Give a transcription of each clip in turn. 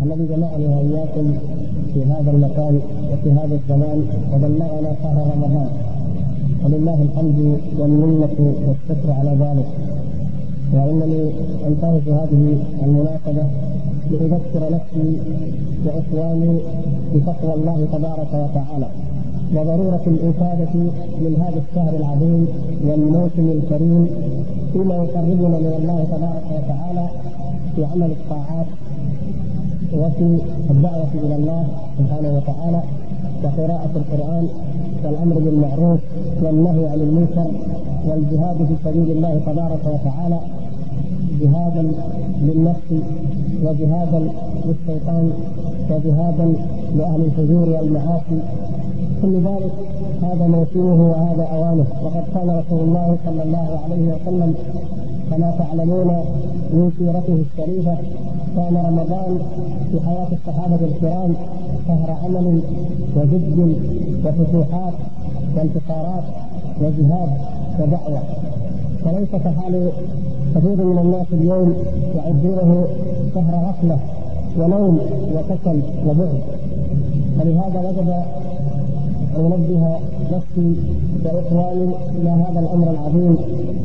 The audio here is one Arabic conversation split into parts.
الذي جمعني وإياكم في هذا المكان وفي هذا الزمان وبلغنا شهر رمضان، ولله الحمد والمنة والشكر على ذلك. وإنني أنتهز هذه المناسبة لأذكر نفسي وإخواني بتقوى الله تبارك وتعالى وضرورة الإفادة من هذا الشهر العظيم والموسم الكريم فيما يقربنا من الله تبارك وتعالى في عمل الطاعات وفي الدعوة إلى الله سبحانه وتعالى وقراءة القرآن والأمر بالمعروف والنهي عن المنكر والجهاد في سبيل الله تبارك وتعالى، جهادا للنفس وجهادا للشيطان وجهادا لأهل الفجور والمعاصي. كل ذلك هذا موسمه وهذا أوانه. وقد قال رسول الله صلى الله عليه وسلم كما تعلمون من سيرته الشريفة كان رمضان في حياة الصحابة الكرام شهر عمل وجد وفتوحات وانتصارات وجهاد ودعوة، فليس كحال كثير من الناس اليوم يعدونه شهر غفلة ونوم وكسل وبعد. فلهذا وجب أن ننبه نفسي وإخواني إلى هذا الأمر العظيم،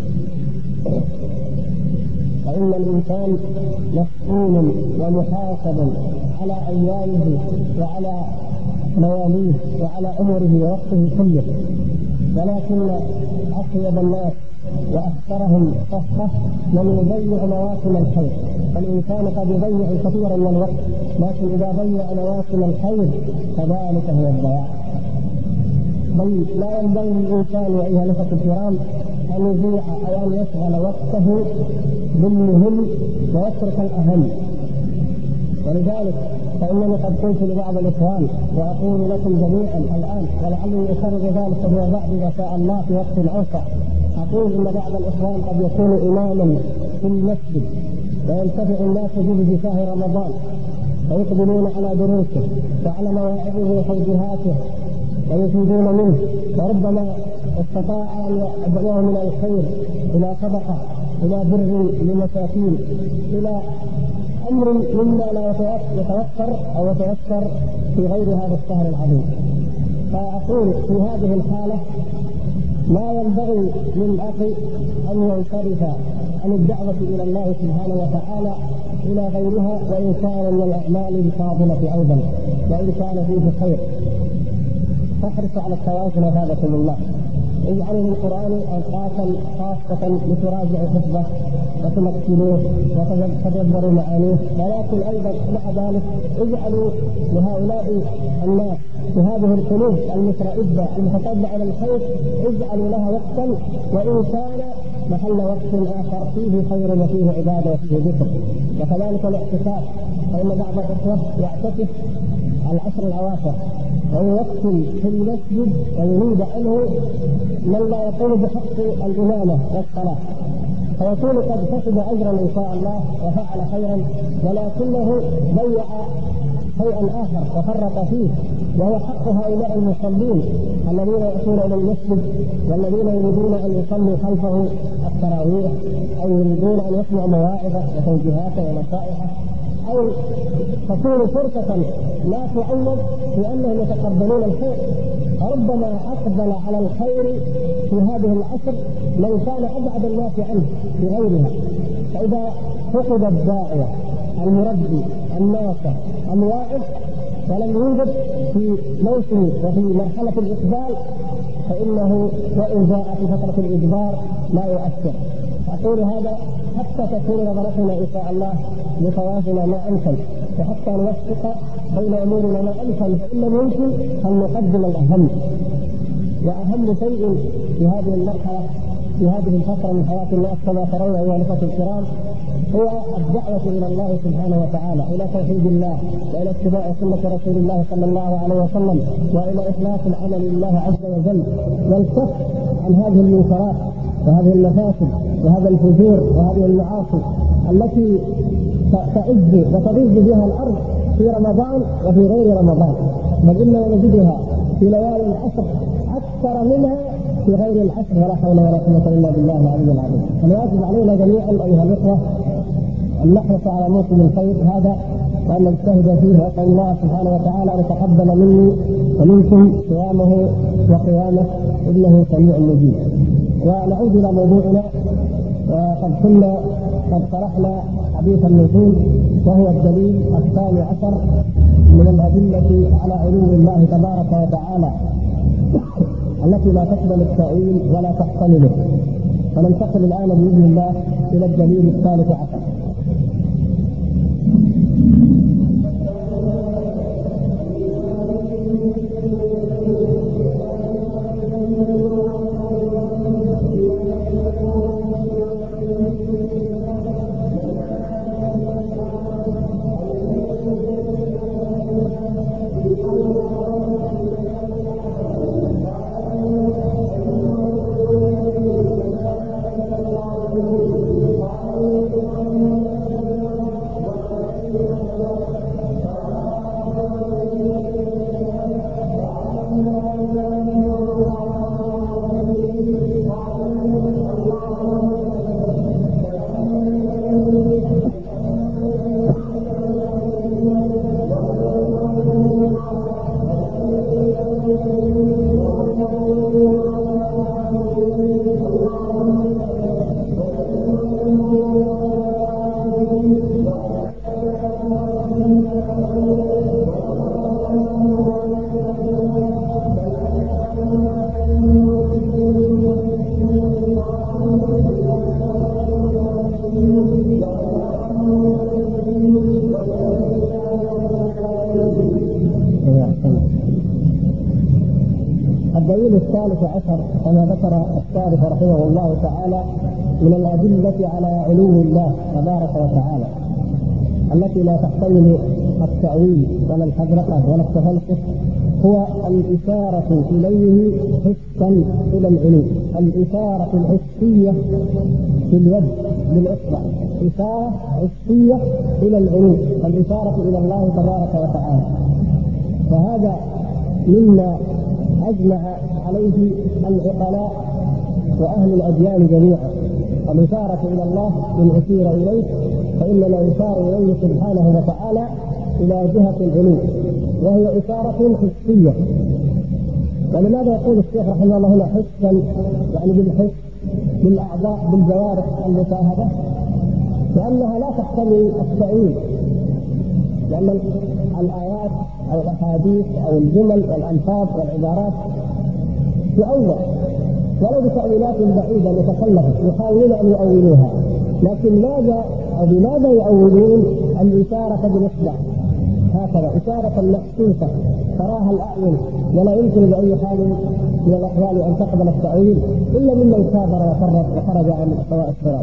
فإن الإنسان مسؤول ومحاسب على أيامه وعلى مواليه وعلى أمره ووقته كله، ولكن أطيب الناس وأكثرهم صفة من يضيع مواسم الخير. فالإنسان قد يضيع كثيرا من الوقت، لكن إذا ضيع مواسم الخير فذلك هو الضياع. بل لا ينبغي للإنسان أيها الأخوة الكرام أن يضيع أو أن يشغل وقته بالمهم ويترك الأهم. ولذلك فإنني قد قلت لبعض الإخوان وأقول لكم جميعا الآن، ولعلي أكرر ذلك فيما بعد إذا شاء الله في وقت أوسع، أقول إن بعض الإخوان قد يكون إماما في المسجد وينتفع الناس به في شهر رمضان ويقبلون على دروسه وعلى مواعظه وتوجيهاته ويفيدون منه، وربما استطاع أن يدعوه من الخير إلى صدقة إلى بر للمساكين إلى أمر مما لا يتوفر أو يتوفر في غير هذا الشهر العظيم. فأقول في هذه الحالة لا ينبغي للأخ أن ينصرف عن الدعوة إلى الله سبحانه وتعالى إلى غيرها، وإن كان من الأعمال الفاضلة أيضا وإن كان فيه خير. فاحرصوا على التواصل هذاكم الله، اجعلوا من القرآن أوقاتا خاصة لتراجعوا حفظه وتمكنوه وتدبروا معانيه، ولكن أيضا مع ذلك اجعلوا لهؤلاء الناس بهذه القلوب المترأبة المتطلعة إلى الخير اجعلوا لها وقتا، وإن كان محل وقت آخر فيه خير وفيه عبادة وفيه ذكر. وكذلك الاعتكاف، فإن بعض الإخوة يعتكف العشر الأواخر ويوكل في المسجد ويريد عنه من لا يقوم بحق الإمامة والصلاة، فيكون قد كسب أجرا إن شاء الله وفعل خيرا، ولكنه ضيع شيئا آخر وفرط فيه، وهو حق هؤلاء المصلين الذين يأتون إلى المسجد والذين يريدون أن يصلوا خلفه التراويح أو يريدون أن يسمعوا مواعظه وتوجيهاته ونصائحه، أو تكون فرصة لا تعوض في أنهم يتقبلون الخير. فربما أقبل على الخير في هذه العشر من كان أبعد الناس عنه بغيرها. فإذا فقد الداعية المربي الناصح الواعظ ولم يوجد في موسم وفي مرحلة الإقبال فإنه وإن جاء في فترة الإجبار لا يؤثر. أقول هذا حتى تكون نظرتنا إن شاء الله لطوافنا ما أمكن، وحتى نوفق بين أمورنا ما أمكن، فإن لم يمكن أن نقدم الأهم. وأهم شيء في هذه المرحلة في هذه الفترة من حياة الناس كما ترون أيها الأخوة الكرام هو الدعوة إلى الله سبحانه وتعالى، إلى توحيد الله وإلى اتباع سنة رسول الله صلى الله عليه وسلم، وإلى إخلاص العمل لله عز وجل، والكف عن هذه المنكرات وهذه المفاسد وهذا الفجور وهذه المعاصي التي تعز وتضيج بها الأرض في رمضان وفي غير رمضان، بل إننا نجدها في ليالي العشر أكثر منها في غير العشر، ولا حول ولا قوة إلا بالله العلي العظيم. الواجب علينا جميعا أيها الإخوة أن نحرص على موسم الخير هذا وأن نجتهد فيه، وأسأل الله سبحانه وتعالى أن يتقبل مني ومنكم صيامه وقيامه إنه سميع مجيب. ونعود إلى موضوعنا، وقد كنا قد شرحنا حديث النزول، وهو الدليل الثاني عشر من الأدلة على علو الله تبارك وتعالى التي لا تقبل التأويل ولا تحتمله. فننتقل الآن بإذن الله إلى الدليل الثالث عشر. الدليل الثالث عشر كما ذكر الشارح رحمه الله تعالى من الأدلة على علو الله تبارك وتعالى التي لا تحتمل التأويل ولا الحذرقة ولا التفلسف، هو الإشارة إليه حسا إلى العلو. الإشارة الحسية في اليد بالإصبع إشارة حسية إلى العلو، الإشارة إلى الله تبارك وتعالى. فهذا مما أجمع عليه العقلاء وأهل الأديان جميعا. الإشارة إلى الله إن أشير إليه فإننا يشار إليه سبحانه وتعالى إلى جهة العلو، وهي إشارة حسية. ولماذا يقول الشيخ رحمه الله هنا حسا؟ يعني بالحس، بالأعضاء، بالجوارح المشاهدة، لأنها لا تحتمل التأويل، لأن الآيات أو الأحاديث أو الجمل والألفاظ والعبارات تؤول ولو بتأويلات بعيدة متخلفة يحاولون أن يؤولوها، لكن ماذا أو بماذا يؤولون؟ الإشارة بالإصبع هكذا إشارة محسوسة تراها الأعين، ولا يمكن بأي حال من الأحوال أن تقبل التأويل إلا ممن كابر وخرج عن سواء الصراط.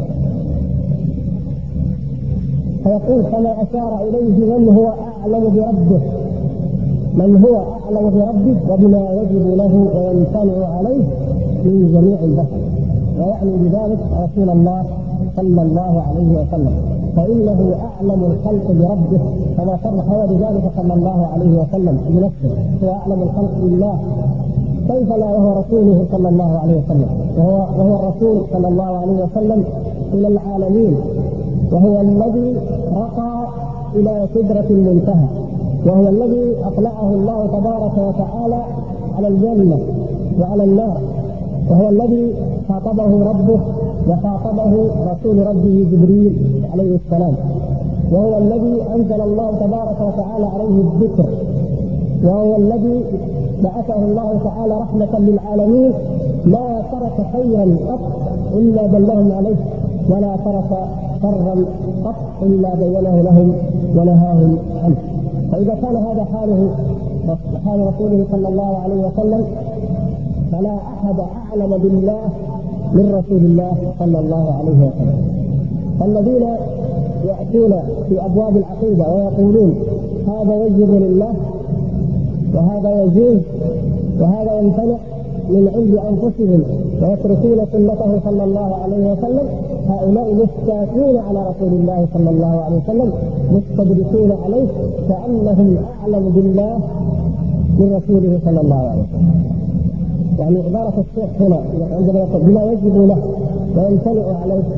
فيقول كما أشار إليه من هو أعلم بربه، من هو أعلم بربه وبما يجب له ويمتنع عليه من جميع البشر، ويعني بذلك رسول الله صلى الله عليه وسلم، فإنه أعلم الخلق بربه كما صرح هو بذلك صلى الله عليه وسلم بنفسه، هو أعلم الخلق بالله، كيف لا وهو رسوله صلى الله عليه وسلم، وهو الرسول صلى الله عليه وسلم إلى العالمين، وهو الذي رقى إلى سدرة المنتهى، وهو الذي أطلعه الله تبارك وتعالى على الجنة وعلى النار، وهو الذي خاطبه ربه وخاطبه رسول ربه جبريل عليه السلام، وهو الذي أنزل الله تبارك وتعالى عليه الذكر، وهو الذي بعثه الله تعالى رحمة للعالمين، لا ترك خيرا قط إلا دلهم عليه، ولا ترك شرا قط إلا بينه لهم ونهاهم عنه. فإذا كان هذا حال رسوله صلى الله عليه وسلم، فلا أحد أعلم بالله من رسول الله صلى الله عليه وسلم. فالذين يأتون في أبواب العقيدة ويقولون هذا يجب لله وهذا يجوز وهذا يمتنع من عند أنفسهم ويتركون سنته صلى الله عليه وسلم، هؤلاء مستاكون على رسول الله صلى الله عليه وسلم، مستدركون عليه، كأنهم أعلم بالله من رسوله صلى الله عليه وسلم. يعني عبارة الشيخ هنا عندما يقول بما يجب له ويمتنع عليه،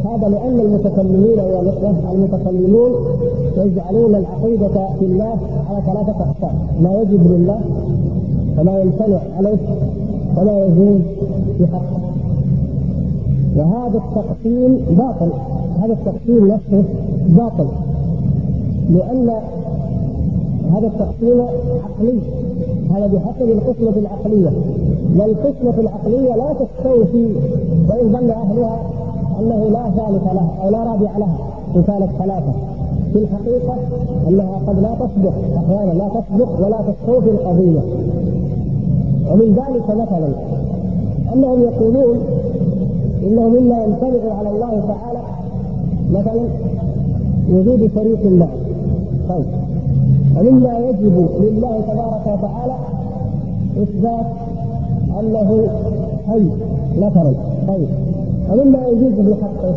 هذا لأن المتكلمين المتكلمون يجعلون العقيدة في الله على ثلاثة أقسام: ما يجب لله، وما يمتنع عليه، وما يجوز في حقه. وهذا التقسيم باطل، هذا التقسيم نفسه باطل، لأن هذا التقسيم عقلي، هذا بحسب القسمة العقلية، والقسمة العقلية لا تستوفي وإن ظن أهلها أنه لا ثالث لها أو لا رابع لها إن كانت ثلاثة. في الحقيقة أنها قد لا تصدق، أحيانا لا تصدق ولا تستوفي القضية. ومن ذلك مثلا أنهم يقولون إنه مما يمتنع على الله تعالى مثلا وجود شريك الله، طيب، ومما يجب لله تبارك وتعالى إثبات أنه حي مثلا، طيب، ومما يجوز بحقه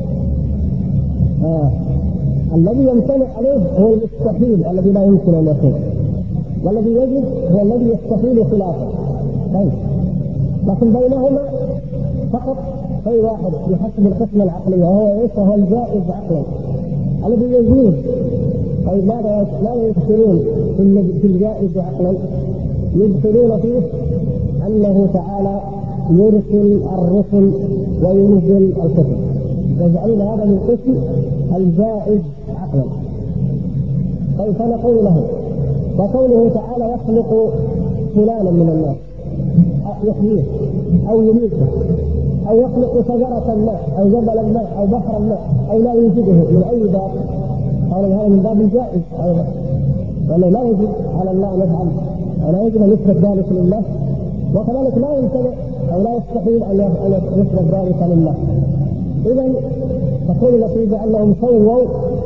الذي يمتنع عليه هو المستحيل الذي لا يمكن أن يكون، والذي يجب هو الذي يستحيل خلافه. طيب، لكن بينهما فقط شيء واحد بحسب القسمة العقلية، وهو ايش؟ وهو الجائز عقلا الذي يجوز. طيب، ماذا يدخلون في الجائز عقلا؟ يدخلون فيه أنه تعالى يرسل الرسل وينزل الكتب، يجعلون هذا من قسم الجائز عقلا. طيب، فنقول له وقوله تعالى يخلق فلانا من الناس، يحييه أو يميته، أو يخلق شجرة ما أو جبلا ما أو بحرا ما أو لا يوجده من أي باب، قال هذا من باب الجائز أيضا، وأنه لا يجب على الله أن يفعل ولا يجب أن يثبت ذلك لله، وكذلك لا يمتنع أو لا يستحيل أن يثبت ذلك لله. إذن تكون النتيجة أنهم ساووا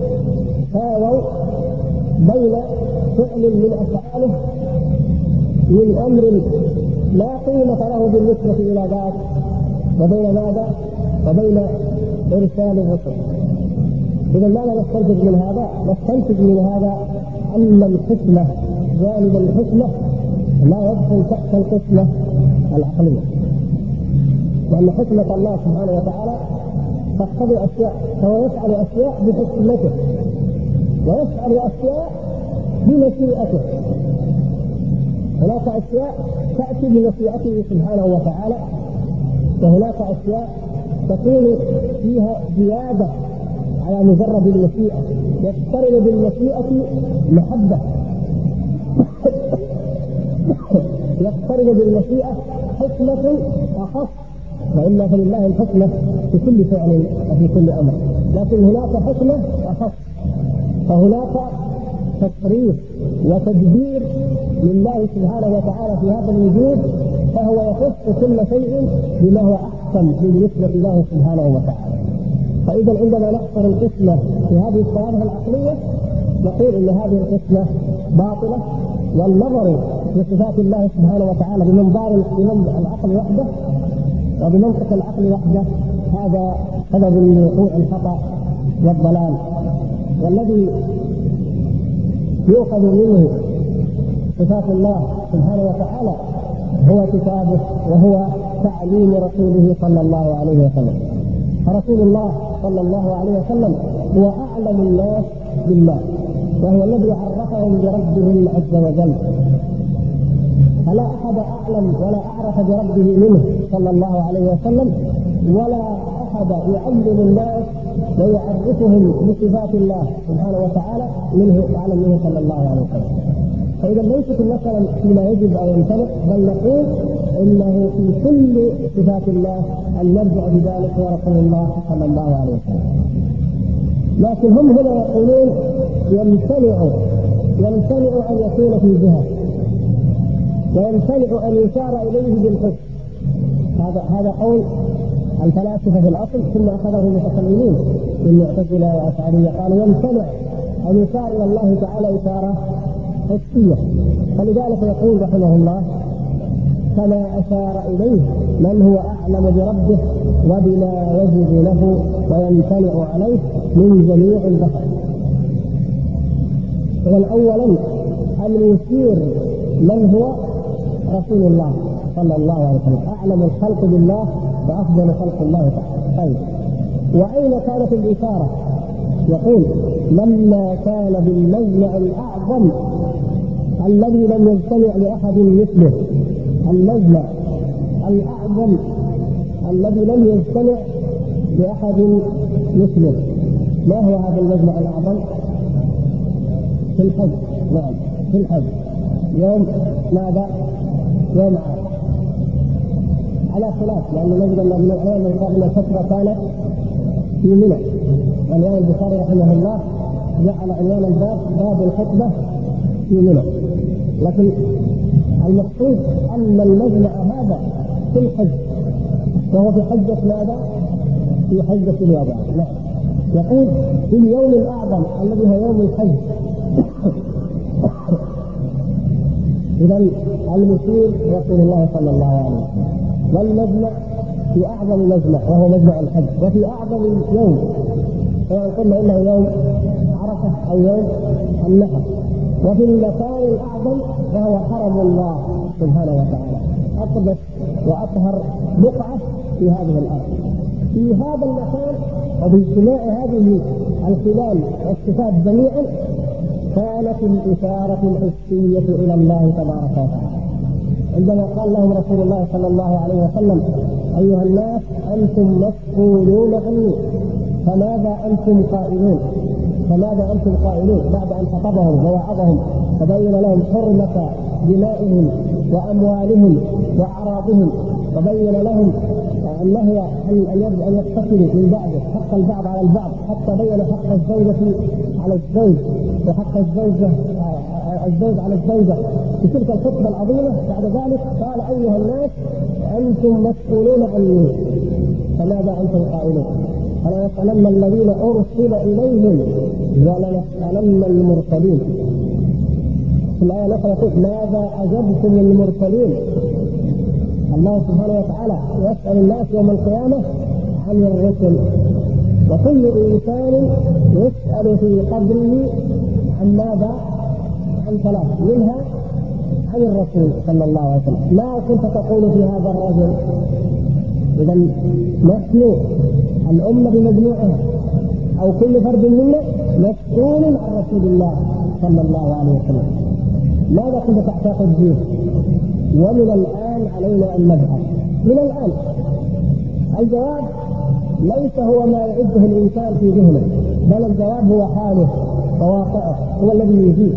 بين فعل من أفعاله من أمر لا قيمة له بالنسبة إلى ذات، وبين ماذا؟ وبين إرسال الرسل. إذا ماذا نستنتج من هذا؟ نستنتج من هذا أن الحكمة، جانب الحكمة لا يدخل تحت القسمة العقلية، لأن حكمة الله سبحانه وتعالى تقتضي أشياء، فهو يفعل أشياء بحكمته ويفعل أشياء بمشيئته. هناك أشياء تأتي بمشيئته سبحانه وتعالى، وهناك أشياء تكون فيها زيادة على مجرد المشيئة، يقترن بالمشيئة محبة، يقترن بالمشيئة حكمة أخص، وإلا فلله الحكمة في كل فعل وفي كل أمر، لكن هناك حكمة أخص، فهناك تصريف وتدبير لله سبحانه وتعالى في هذا الوجود، فهو يخص كل شيء بما هو أحسن بالنسبة له سبحانه وتعالى. فإذا عندما نحصر القسمة في هذه الصياغة العقلية نقول إن هذه القسمة باطلة، والنظر في صفات الله سبحانه وتعالى بمنظار العقل وحده وبمنطق العقل وحده هذا سبب لوقوع الخطأ والضلال. والذي يؤخذ منه صفات الله سبحانه وتعالى هو كتابه وهو تعليم رسوله صلى الله عليه وسلم. فرسول الله صلى الله عليه وسلم هو أعلم الناس بالله، وهو الذي عرفهم بربهم عز وجل، فلا أحد أعلم ولا أعرف بربه منه صلى الله عليه وسلم، ولا أحد يعلم الناس ويعرفهم بصفات الله سبحانه وتعالى منه أعلم منه صلى الله عليه وسلم. فإذا ليست المسألة فيما يجب أو يمتنع، بل نقول إنه في كل صفات الله أن نرجع بذلك ورسول الله صلى الله عليه وسلم. لكن هم هنا يقولون يمتنع أن يكون في جهة، ويمتنع أن يشار إليه بالحكم. هذا قول الفلاسفة في الأصل، ثم أخذه المتكلمين المعتزلة والأشعرية، قالوا يمتنع أن يشار إلى الله تعالى إشارة حسية. فلذلك يقول رحمه الله: كما أشار إليه من هو أعلم بربه وبما يجب له ويمتنع عليه من جميع البشر. أولا أن يشير من هو رسول الله صلى الله عليه وسلم، أعلم الخلق بالله وأفضل خلق الله تعالى. طيب، وأين كانت الإشارة؟ يقول لما كان بالمجمع الأعظم الذي لم يجتمع لأحد مثله، المجمع الأعظم الذي لم يجتمع لأحد مثله. ما هو هذا المجمع الأعظم؟ في الحج. نعم في الحج. يوم ماذا؟ يوم عرفة، على خلاف، لأن نجد أن من الفترة كانت في منى. الإمام البخاري رحمه الله جعل عنوان الباب باب الخطبة في منى، لكن المقصود أن المجمع هذا في الحج، وهو في حجة ماذا؟ في حجة الوداع. نعم. يقول في اليوم الأعظم الذي هو يوم الحج. إذا المشير رسول الله صلى الله عليه وسلم، والمجمع في أعظم مجمع وهو مجمع الحج، وفي أعظم يوم سواء قلنا إنه يوم عرفة أو يوم النحر، وفي المكان الأعظم وهو حرم الله سبحانه وتعالى، أقدس وأطهر بقعة في هذه الأرض. في هذا المكان وباجتماع هذه الخلال والصفات جميعا كانت الإشارة الحسية إلى الله تبارك وتعالى، عندما قال لهم رسول الله صلى الله عليه وسلم: أيها الناس أنتم مسؤولون عني، فماذا أنتم قائلون؟ فماذا أنتم قائلون؟ بعد أن خطبهم ووعظهم فبين لهم حرمة دمائهم وأموالهم وأعراضهم، وبين لهم النهي أن يقتتلوا من بعده، حق البعض على البعض، حتى بين حق الزوجة على الزوج وحق الزوج على الزوجة في تلك الخطبة العظيمة. بعد ذلك قال: أيها الناس أنتم مسؤولون عني، فماذا أنتم قائلون؟ فلنسألن الذين أرسل إليهم ولنسألن المرسلين. في الآية الأخرى يقول: ماذا أجبتم المرسلين؟ الله سبحانه وتعالى يسأل الناس يوم القيامة عن الرسل، وكل إنسان يسأل في قبره عن ماذا؟ عن ثلاث، منها عن الرسول صلى الله عليه وسلم. ما كنت تقول في هذا الرجل؟ إذا نحن الأمة بمجموعها أو كل فرد منا مسؤول عن رسول الله صلى الله عليه وسلم. ماذا كنت تعتقد فيه؟ ومن الآن علينا أن نبحث. من الآن الجواب ليس هو ما يعده الإنسان في ذهنه، بل الجواب هو حاله وواقعه، هو الذي يجيب.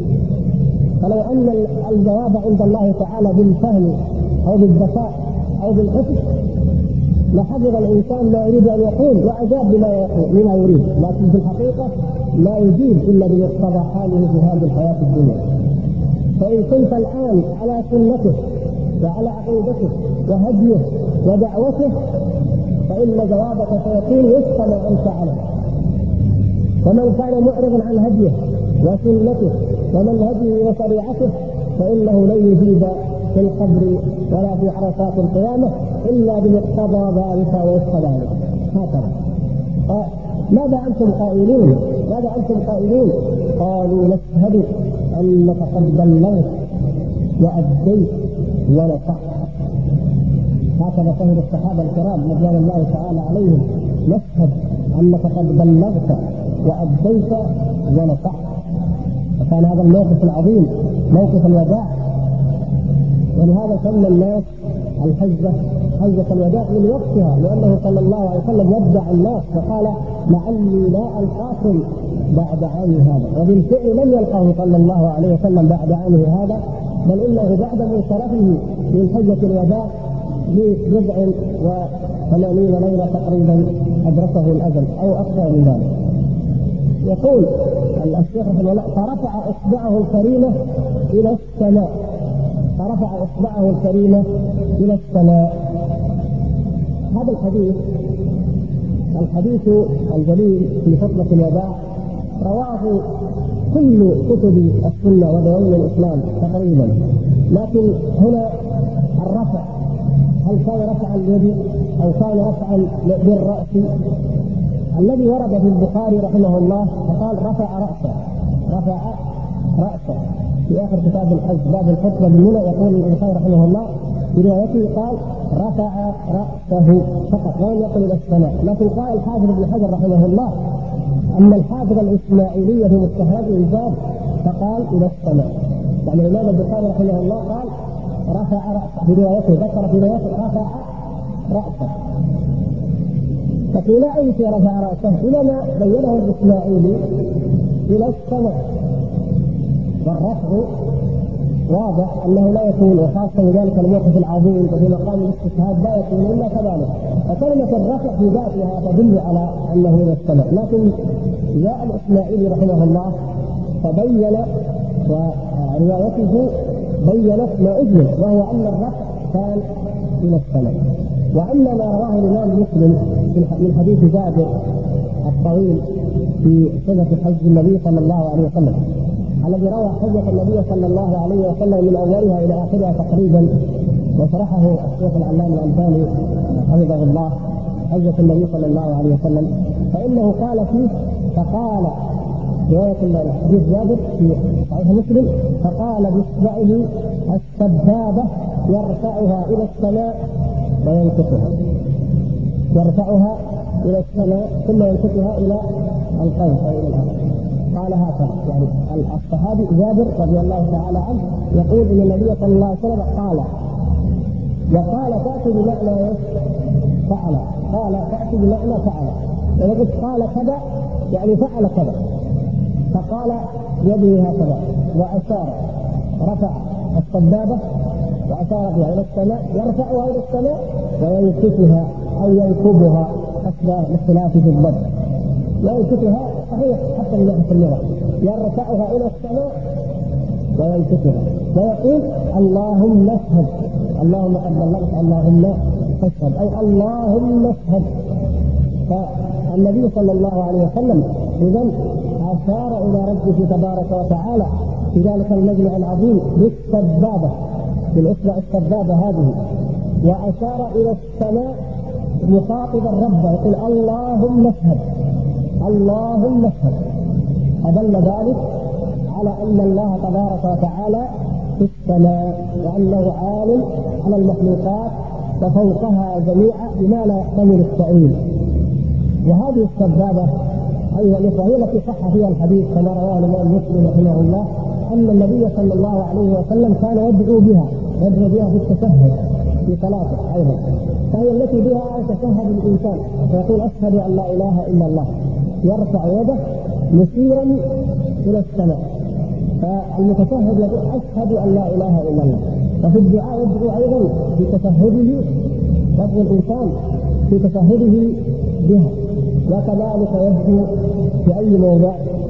فلو أن الجواب عند الله تعالى بالفهم أو بالذكاء أو بالحفظ لحفظ الإنسان ما يريد أن يقول وأجاب بما يريد، لكن في الحقيقة لا يجيب إلا بمقتضى حاله في هذه الحياة الدنيا. فإن كنت الآن على سنته وعلى عقيدته وهديه ودعوته فإن جوابك سيكون وفق ما أنت عليه. ومن كان معرضا عن هديه وسنته ومنهجه وشريعته فإنه لن يجيب في القبر ولا في عرصات القيامة إلا بمقتضى ذلك ووفق ذلك. هكذا. ماذا أنتم قائلون؟ ماذا أنتم قائلون؟ قالوا: نشهد أنك قد بلغت وأديت ونصحت. هكذا فهم الصحابة الكرام رضوان الله تعالى عليهم: نشهد أنك قد بلغت وأديت ونصحت. وكان هذا الموقف العظيم موقف الوداع، ولهذا سمى الناس الحجة حجة الوداع من وقتها، لأنه صلى الله عليه وسلم ودع الناس وقال: لعلي لا ألقاكم بعد عامي هذا. وبالفعل لم يلقاه صلى الله عليه وسلم بعد عامه هذا، بل إنه بعد منصرفه من حجة الوداع ب89 ليلة تقريبا أدركه الأجل أو أكثر من ذلك. يقول الشيخ رحمه الله: فرفع إصبعه الكريمة إلى السماء، فرفع إصبعه الكريمة إلى السماء. هذا الحديث الجليل في خطبة الوداع رواه كل كتب السنة ودواوين الإسلام تقريبا، لكن هنا الرفع هل كان رفعا اليد أو كان رفعا بالرأس؟ الذي ورد في البخاري رحمه الله فقال: رفع رأسه في آخر كتاب الحج باب الخطبة بالمنى. يقول البخاري رحمه الله: في روايته قال رفع رأسه فقط ولم يقل إلى السماء. لكن قال الحافظ ابن حجر رحمه الله أن الحافظ الإسماعيلي في مستخرجه زاد فقال إلى السماء. يعني الإمام البخاري رحمه الله قال رفع رأسه في روايته، ذكر في روايته رفع رأسه، لكن لا أي شيء رفع رأسه إلى ما بينه الإسماعيلي إلى السماء. والرفع واضح أنه لا يكون، وخاصة ذلك الموقف العظيم وفي مقام الاستشهاد لا يكون إلا كذلك. فكلمة الرفع في ذاتها تدل على أنه إلى السماء، لكن جاء الإسماعيلي رحمه الله فبين وروايته بينت ما أجمل، وهو أن الرفع كان إلى السماء. وأما ما رواه الإمام مسلم من حديث جابر الطويل في صفة حج النبي صلى الله عليه وسلم، الذي روى حجة النبي صلى الله عليه وسلم من أولها إلى آخرها تقريبا، وشرحه الشيخ العلامة الألباني حفظه الله حجة النبي صلى الله عليه وسلم، فإنه قال فيه فقال رواية حديث جابر في صحيح مسلم فقال بإصبعه السبابة يرفعها إلى السماء وينكسها، يرفعها إلى السماء ثم ينكسها إلى القوس أو إلى الأرض. قال هكذا، يعني الصحابي جابر رضي الله تعالى عنه يقول إن النبي صلى الله عليه وسلم قال، وقال تأتي بمعنى فعل، قال تأتي بمعنى فعل، ويقول قال كذا يعني فعل كذا. فقال يده هكذا وأشار رفع السبابة وأشار بها إلى السماء، يرفعها إلى السماء وينكسها أو ينكبها حسب الاختلاف في الضبط. ينكسها صحيح حتى من ناحية اللغة، يرفعها إلى السماء وينكسها ويقول اللهم اشهد، اللهم قد بلغت اللهم اشهد، أي اللهم اشهد. فالنبي صلى الله عليه وسلم إذن أشار إلى ربه تبارك وتعالى في ذلك المجمع العظيم بالسبابة، بالإصبع السبابة هذه، وأشار إلى السماء مخاطبا ربه يقول اللهم اشهد، اللهم اشهد. فدل ذلك على أن الله تبارك وتعالى في السماء، وأنه عالم على المخلوقات وفوقها جميعا بما لا يحتمل التأويل. وهذه السبابة أيها الإخوة هي التي صح فيها الحديث كما رواه الإمام مسلم رحمه الله أن النبي صلى الله عليه وسلم كان يدعو بها في التشهد في صلاته أيضا، فهي التي بها يتشهد الإنسان فيقول أشهد أن لا إله إلا الله، يرفع يده مشيرا إلى السماء. فالمتشهد يقول أشهد أن لا إله إلا الله. وفي الدعاء يدعو أيضا في تشهده، يدعو الإنسان في تشهده بها، وكذلك يدعو في أي موضع،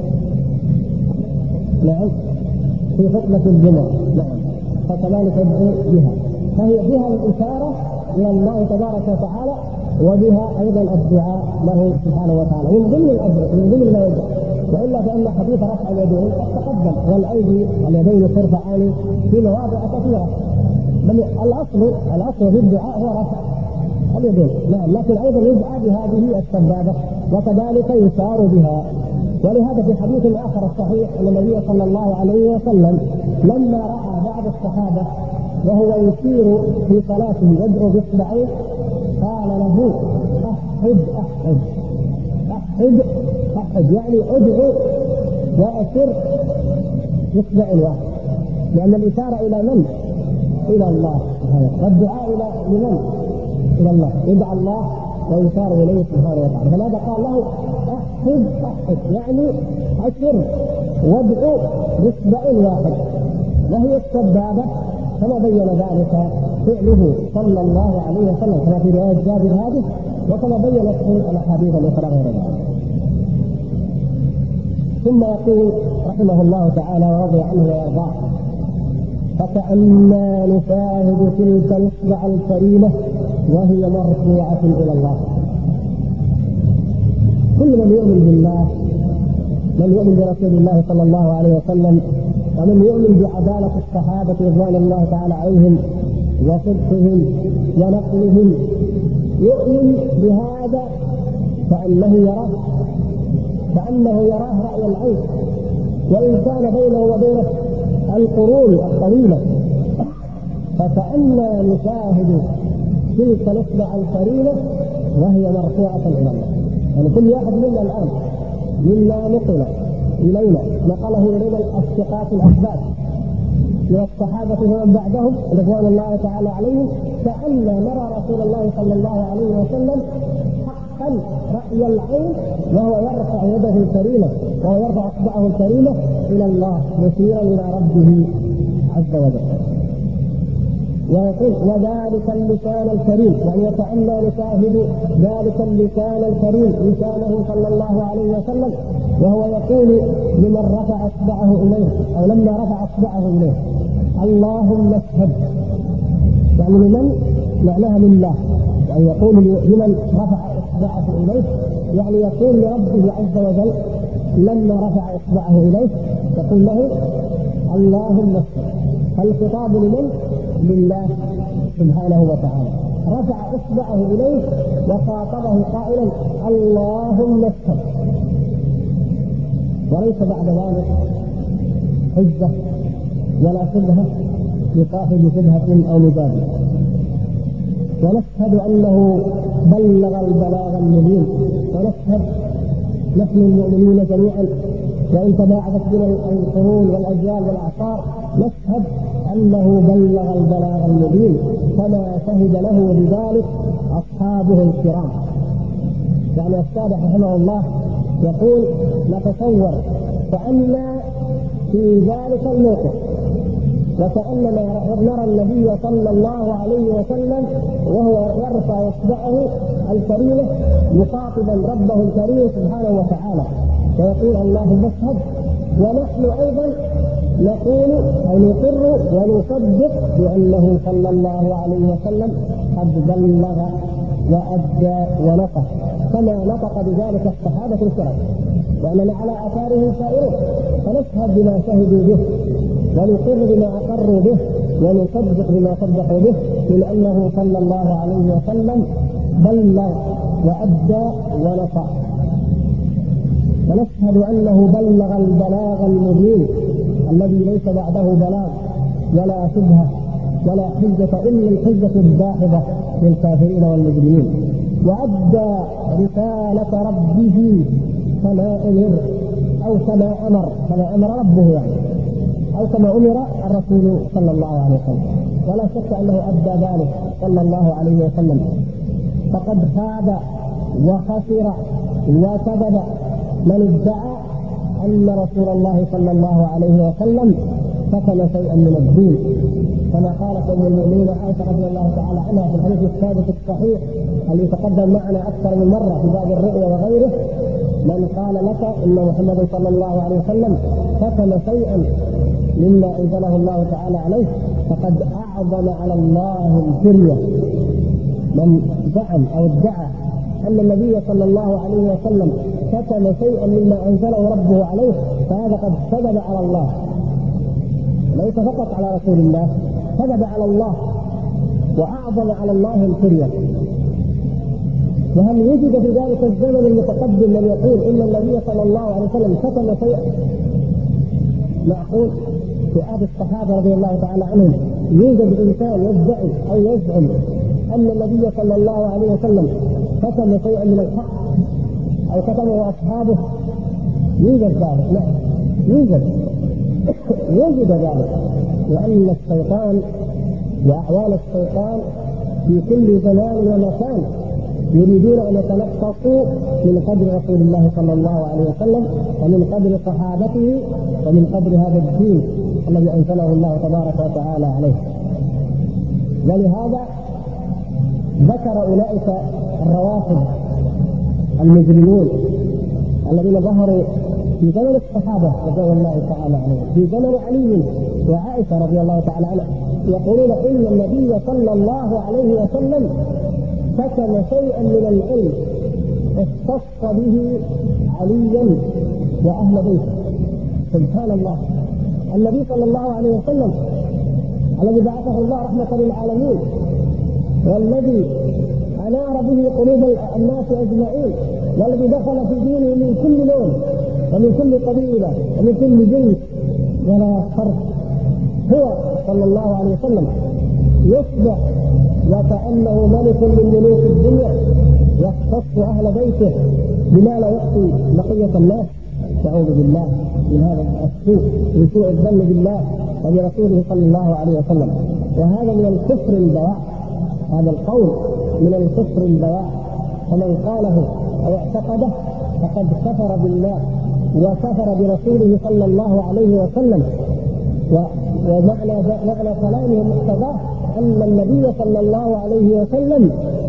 نعم في خطبة الجمعة، نعم فكذلك يدعو بها. فهي بها الإشارة إلى الله تبارك وتعالى، وبها أيضا الدعاء له سبحانه وتعالى من ضمن الأدعية، من ضمن ما يدعو. وإلا فإن حديث رفع اليدين قد تقدم، والأيدي اليدين ترفعان في مواضع كثيرة، بل الأصل في الدعاء هو رفع اليدين، نعم، لكن أيضا يدعى بهذه السبابة وكذلك يشار بها. ولهذا في حديث آخر الصحيح أن النبي صلى الله عليه وسلم لما رأى بعض الصحابة وهو يشير في صلاته يدعو باصبعين قال له أحد أحد أحد أحد، يعني أدعو وأشر باصبع واحد، لأن الإشارة إلى من؟ إلى الله، والدعاء إلى لمن؟ إلى الله، يدعى الله ويشار إليه سبحانه وتعالى. فلهذا قال له أحد أحد، يعني أشر وادعو باصبع واحد، وهي السبابة كما بين ذلك فعله صلى الله عليه وسلم كما في رواية جابر هذه، وكما بينت في الأحاديث الأخرى غير ذلك. ثم يقول رحمه الله تعالى ورضي عنه ويرضاه فكأننا نشاهد تلك الإصبع الكريمة وهي مرفوعة إلى الله. كل من يؤمن بالله، من يؤمن برسول الله صلى الله عليه وسلم، ومن يؤمن بعدالة الصحابة رضوان الله تعالى عليهم وصدقهم ونقلهم، يؤمن بهذا كأنه يراه رأي العين، وإن كان بينه وبينه القرون الطويلة فكأننا نشاهد تلك الإصبع الكريمة وهي مرفوعة إلى الله. يعني كل واحد منا الآن مما نقل إلينا نقله إلينا الثقات الأثبات من الصحابة ومن بعدهم رضوان الله تعالى عليهم، كأن نرى رسول الله صلى الله عليه وسلم حقا رأي العين وهو يرفع يده الكريمة وهو يرفع إصبعه الكريمة إلى الله مشيرا إلى ربه عز وجل. ويقول وذلك اللسان الكريم، يعني وكأننا نشاهد ذلك اللسان الكريم لسانه صلى الله عليه وسلم وهو يقول لمن رفع اصبعه اليه او لما رفع اصبعه اليه اللهم اشهد، يعني لمن؟ معناها لله، يعني يقول لمن رفع اصبعه اليه، يعني يقول لربه عز وجل لما رفع اصبعه اليه يقول له اللهم اشهد. فالخطاب لمن؟ لله سبحانه وتعالى، رفع اصبعه اليه وخاطبه قائلا اللهم اشهد، وليس بعد ذلك حجه ولا شبهه لصاحب شبهه او مجادله. ونشهد انه بلغ البلاغ المبين، ونشهد نحن المؤمنين جميعا وان تباعدت بنا القرون والاجيال والاعصار نشهد انه بلغ البلاغ المبين كما شهد له بذلك اصحابه الكرام. يعني الشارح رحمه الله يقول نتصور كأن في ذلك الموقف وكأننا نرى النبي صلى الله عليه وسلم وهو يرفع اصبعه الكريمة مخاطبا ربه الكريم سبحانه وتعالى ويقول اللهم اشهد، ونحن ايضا نقول او نقر ونصدق بانه صلى الله عليه وسلم قد بلغ وادى ونطق كما نطق بذلك الصحابه الكرام، واننا على اثاره سائرون، فنشهد بما شهدوا به ونقر بما اقروا به ونصدق بما صدقوا به من انه صلى الله عليه وسلم بلغ وادى ونطق. ونشهد انه بلغ البلاغ المبين الذي ليس بعده بلاغ ولا شبهه ولا حجه الا الحجه الداحضه للكافرين والمجرمين، وادى رساله ربه كما امر او كما امر ربه، يعني او كما امر الرسول صلى الله عليه وسلم، ولا شك انه ادى ذلك صلى الله عليه وسلم. فقد خاب وخسر وكذب من ادعى ان رسول الله صلى الله عليه وسلم كتم شيئا من الدين، كما قالت ام المؤمنين عائشه رضي الله تعالى عنها في الحديث الثابت الصحيح الذي تقدم معنا اكثر من مره في باب الرؤيا وغيره: من قال لك ان محمد صلى الله عليه وسلم كتم شيئا مما انزله الله تعالى عليه فقد اعظم على الله الفريه. من زعم او ادعى ان النبي صلى الله عليه وسلم كتم شيئا مما انزله ربه عليه فهذا قد كذب على الله، ليس فقط على رسول الله، كذب على الله واعظم على الله الفريه. وهل وجد في ذلك الزمن المتقدم من يقول ان النبي صلى الله عليه وسلم كتم شيئا؟ معقول في عهد الصحابه رضي الله تعالى عنهم يوجد انسان يدعي او يزعم ان النبي صلى الله عليه وسلم كتم شيئا من الحق او كتمه اصحابه؟ يوجد ذلك؟ لا يوجد وجد ذلك، لان الشيطان واعوان الشيطان في كل زمان ومكان يريدون ان يتلقفوا من قدر رسول الله صلى الله عليه وسلم ومن قدر صحابته ومن قدر هذا الدين الذي انزله الله تبارك وتعالى عليه. ولهذا ذكر اولئك الروافض المجرمون الذين ظهروا في زمن الصحابه رضي الله تعالى عنهم في زمن علي وعائشه رضي الله تعالى عنها، يقولون ان النبي صلى الله عليه وسلم كتم شيئا من العلم اختص به عليا واهل بيته. سبحان الله، النبي صلى الله عليه وسلم الذي بعثه الله رحمه للعالمين والذي انار به قلوب الناس اجمعين والذي دخل في دينه من كل لون ومن كل قبيله ومن كل جنس ولا فرق، هو صلى الله عليه وسلم يصبح وكأنه ملك من ملوك الدنيا يختص أهل بيته بما لا يعطي بقية الناس. نعوذ بالله من هذا السوء، من سوء الظن بالله وبرسوله صلى الله عليه وسلم. وهذا من الكفر البواح، هذا القول من الكفر البواح، فمن قاله أو اعتقده فقد كفر بالله وكفر برسوله صلى الله عليه وسلم. ومعنى كلامه مقتضاه أن النبي صلى الله عليه وسلم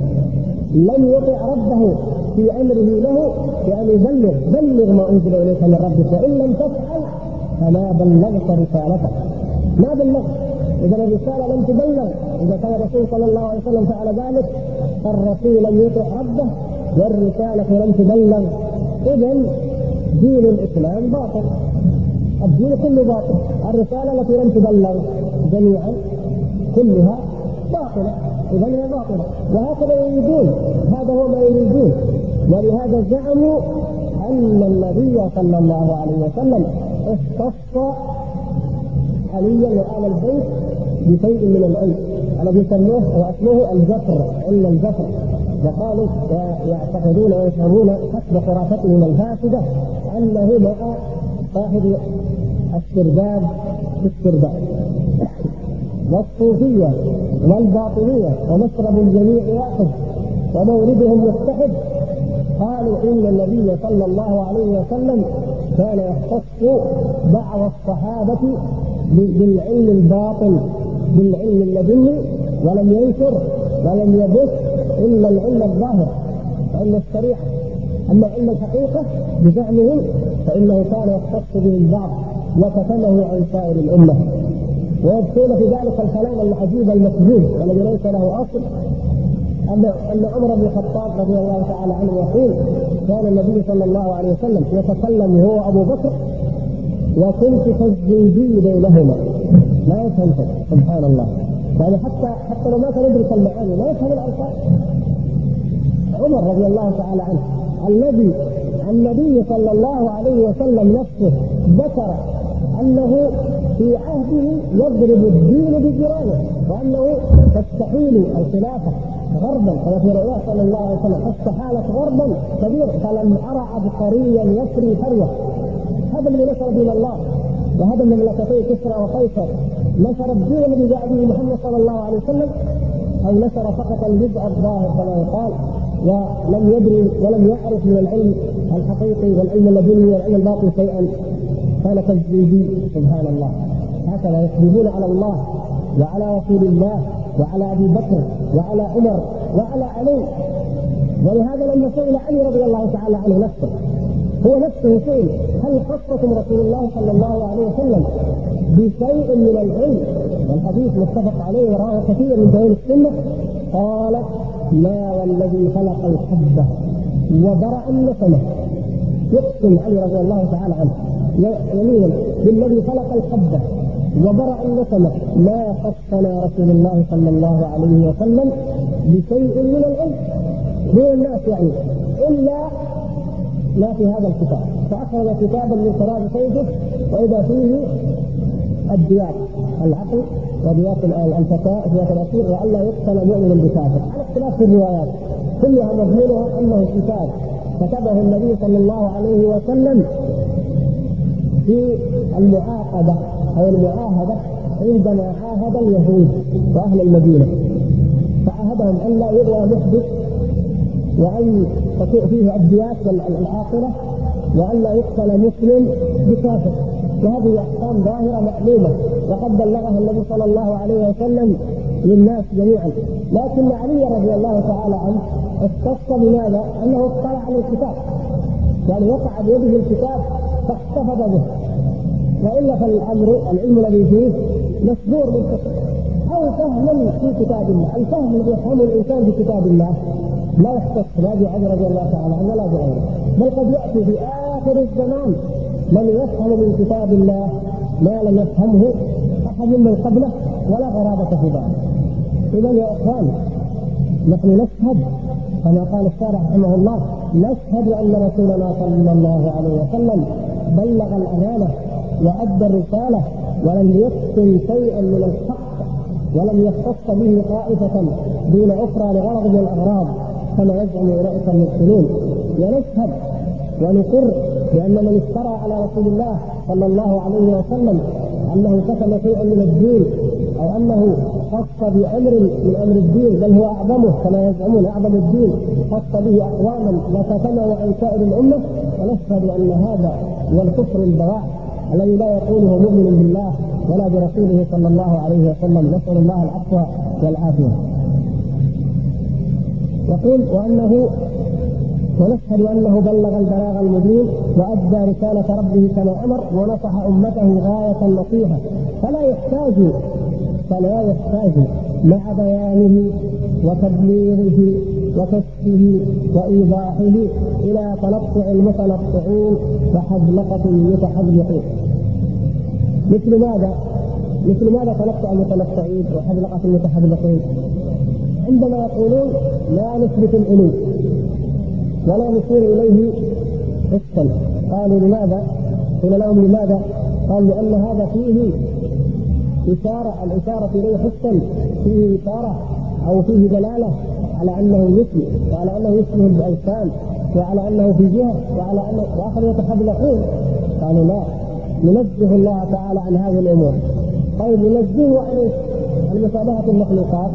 لم يطع ربه في أمره له بأن بلغ ما أنزل إليك من ربك، وإن لم تفعل فما بلغت رسالته. ما بلغت، إذا الرسالة لم تبلغ، إذا كان الرسول صلى الله عليه وسلم فعل ذلك فالرسول لم يطع ربه والرسالة لم تبلغ. إذن دين الإسلام باطل، الدين كله باطل، الرسالة التي لم تبلغ جميعا كلها باطلة، إذن هي باطلة. وهكذا يريدون، هذا هو ما يريدون. ولهذا زعموا أن النبي صلى الله عليه وسلم اختص عليا وآل البيت بشيء من العلم الذي سموه واسمه الجفر، علم الجفر. وقالوا يعتقدون ويشعرون حسب خرافتهم الفاسده انه مع صاحب السرداب في السرداب. والصوفيه والباطنيه ومشرب الجميع واحد وموردهم متحد. قالوا ان النبي صلى الله عليه وسلم كان يختص بعض الصحابه بالعلم الباطن، بالعلم اللدني، ولم ينشر ولم يبث الا العلم الظاهر، علم الشريعه. اما علم الحقيقه بزعمه فانه كان يختص به البعض وكتمه عن سائر الامه. ويذكرون في ذلك الكلام العجيب المكذوب والذي ليس له اصل، ان عمر بن الخطاب رضي الله تعالى عنه يقول: كان النبي صلى الله عليه وسلم يتكلم هو ابو بكر وكنت كالزنجي بينهما. لا يفهم، سبحان الله، يعني حتى لو ما كان يدرك المعاني لا يفهم الالفاظ. عمر رضي الله تعالى عنه النبي صلى الله عليه وسلم نفسه ذكر انه في عهده يضرب الدين بجيرانه، وانه تستحيل الخلافه غربا، كما في رؤياه صلى الله عليه وسلم استحالت غربا كبير فلم ارى عبقريا يسري ثروه. هذا الذي نشر دين الله، وهذا من مملكتي كسرى وقيصر نشر الدين الذي جاء به محمد صلى الله عليه وسلم، او نشر فقط الجزء الظاهر كما يقال، ولم يدري ولم يعرف من العلم الحقيقي والعلم اللدني والعلم الباطن شيئا. كان كالزنجي، سبحان الله. هكذا يكذبون على الله وعلى رسول الله وعلى ابي بكر وعلى عمر وعلى علي. ولهذا لما سئل علي رضي الله تعالى عنه نفسه، هو نفسه سئل: هل خصكم رسول الله صلى الله عليه وسلم بشيء من العلم؟ والحديث متفق عليه ورواه كثير من دليل السنه. قال: لا والذي خلق الحبه وبرأ النسمه. يقسم علي رضي الله تعالى عنه يمينا بالذي خلق الحبه وبرأ النسمه ما خصنا رسول الله صلى الله عليه وسلم بشيء من العلم من الناس، يعني الا ما في هذا الكتاب. فأخرج كتابا من قراب سيفه وإذا فيه الديات، العقل وديات الفتاة ديات الأسير، وألا يقتل مؤمن بكافر، على اختلاف في الروايات كلها مضمونها أنه كتاب كتبه النبي صلى الله عليه وسلم في المعاقدة أو المعاهدة عندما عاهد اليهود وأهل المدينة، فعاهدهم أن لا يغوى محدث وأن تكون فيه الديات والعاقلة وأن لا يقتل مسلم بكافر. وهذه أحكام ظاهرة معلومة وقد بلغها النبي صلى الله عليه وسلم للناس جميعا. لكن علي رضي الله تعالى عنه اختص بماذا؟ أنه اطلع على الكتاب، يعني وقع بيده الكتاب فاحتفظ به. وإلا فالأمر العلم الذي فيه مسبور بالفقه أو فهم في كتاب الله. الفهم الذي يفهمه الإنسان بكتاب الله لا يختص لا بعلي رضي الله تعالى عنه ولا بغيره، بل قد يأتي في آخر الزمان من يفهم من كتاب الله ما لم يفهمه أحد من قبله ولا غرابة في ذلك. إذا يا إخوان، نحن نشهد كما قال الشارع رحمه الله: نشهد أن رسولنا صلى الله عليه وسلم بلغ الأمانة وأدى الرسالة ولم يكتم شيئا من الحق ولم يختص به طائفة دون أخرى لغرض من الأغراض كما يزعم أولئك المبطلون. ونشهد ونقر بأن من افترى على رسول الله صلى الله عليه وسلم أنه كتم شيئا من الدين أو أنه خص بأمر من أمر الدين بل هو أعظمه كما يزعمون أعظم الدين خص به أقواما وكتمه عن سائر الأمة، ونشهد أن هذا هو الكفر البواح الذي لا يقوله مؤمن بالله ولا برسوله صلى الله عليه وسلم، نسأل الله العفو والعافية. يقول ونشهد أنه بلغ البلاغ المبين وأدى رسالة ربه كما أمر ونصح أمته غاية النصيحة، فلا يحتاج مع بيانه وتبليغه وكشفه وإيضاحه إلى تنطع المتنطعين وحذلقة المتحذلقين. مثل ماذا تنطع المتنطعين وحذلقة المتحذلقين؟ عندما يقولون لا نثبت العلو ولا نشير إليه حسا، قالوا لماذا؟ قيل لهم لماذا؟ قال لأن هذا فيه إشارة، الإشارة إليه حسا فيه إشارة أو فيه دلالة على أنه مثل وعلى أنه يشبه الأجسام وعلى أنه في جهة وعلى أنه وآخر يتحذلقون. قالوا لا، ننزه الله تعالى عن هذه الأمور. طيب ننزهه عن مشابهة المخلوقات؟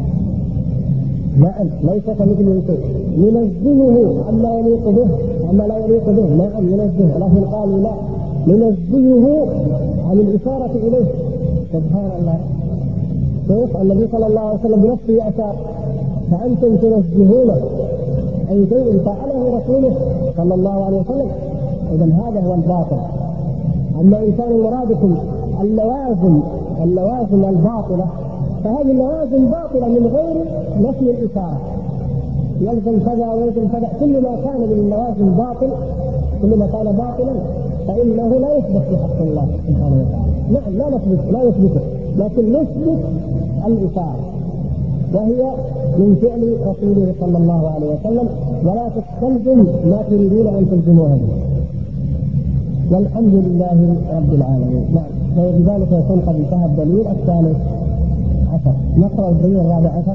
نعم، ليس كمثله شيء. ننزهه عما يليق به عما لا يليق به؟ نعم ننزهه، لكن قالوا لا، ننزهه عن الإشارة إليه. سبحان الله، كيف النبي صلى الله عليه وسلم بنفسه أشار، فأنتم تنزهونه عن شيء فعله رسوله صلى الله عليه وسلم. إذن هذا هو الباطل. أما إن كان مرادكم اللوازم الباطلة فهذه اللوازم باطلة من غير نفي الإشارة، يلزم كذا ويلزم كذا، كل ما كان من اللوازم باطل، كل ما كان باطلا فإنه لا يثبت في حق الله سبحانه وتعالى. نعم لا يثبته، لكن نثبت الإشارة وهي من فعل رسوله صلى الله عليه وسلم، ولا تستلزم ما تريدون أن تلزموها. والحمد لله رب العالمين. نعم، وبذلك يكون قد انتهى الدليل الثالث عشر. نقرأ الدليل الرابع عشر.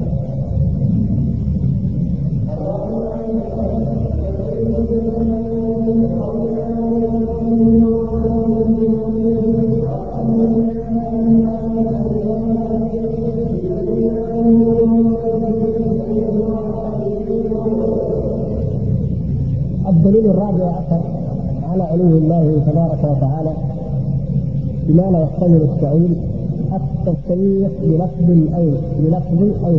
الدليل الرابع عشر على علو الله تبارك وتعالى بما لا يحتمل التأويل التصريح بلفظ الأين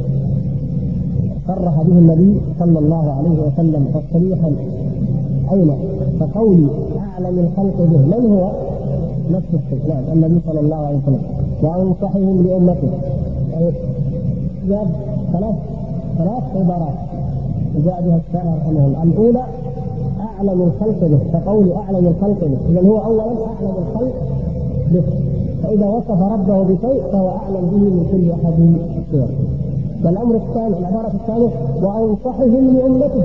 صرح به النبي صلى الله عليه وسلم تصريحا أين، فقولي أعلم الخلق به من هو نفس الشيء، النبي صلى الله عليه وسلم، وأنصحهم لأمته. جاب ثلاث عبارات جاء بها الشارع رحمه الله. الأولى أعلم الخلق به، فقول أعلم الخلق به، إذن هو أولا أعلم الخلق به، فإذا وصف ربه بشيء فهو أعلم به من كل أحد سواه. والأمر الثاني، العبارة الثانية، وأنصحهم لأمته.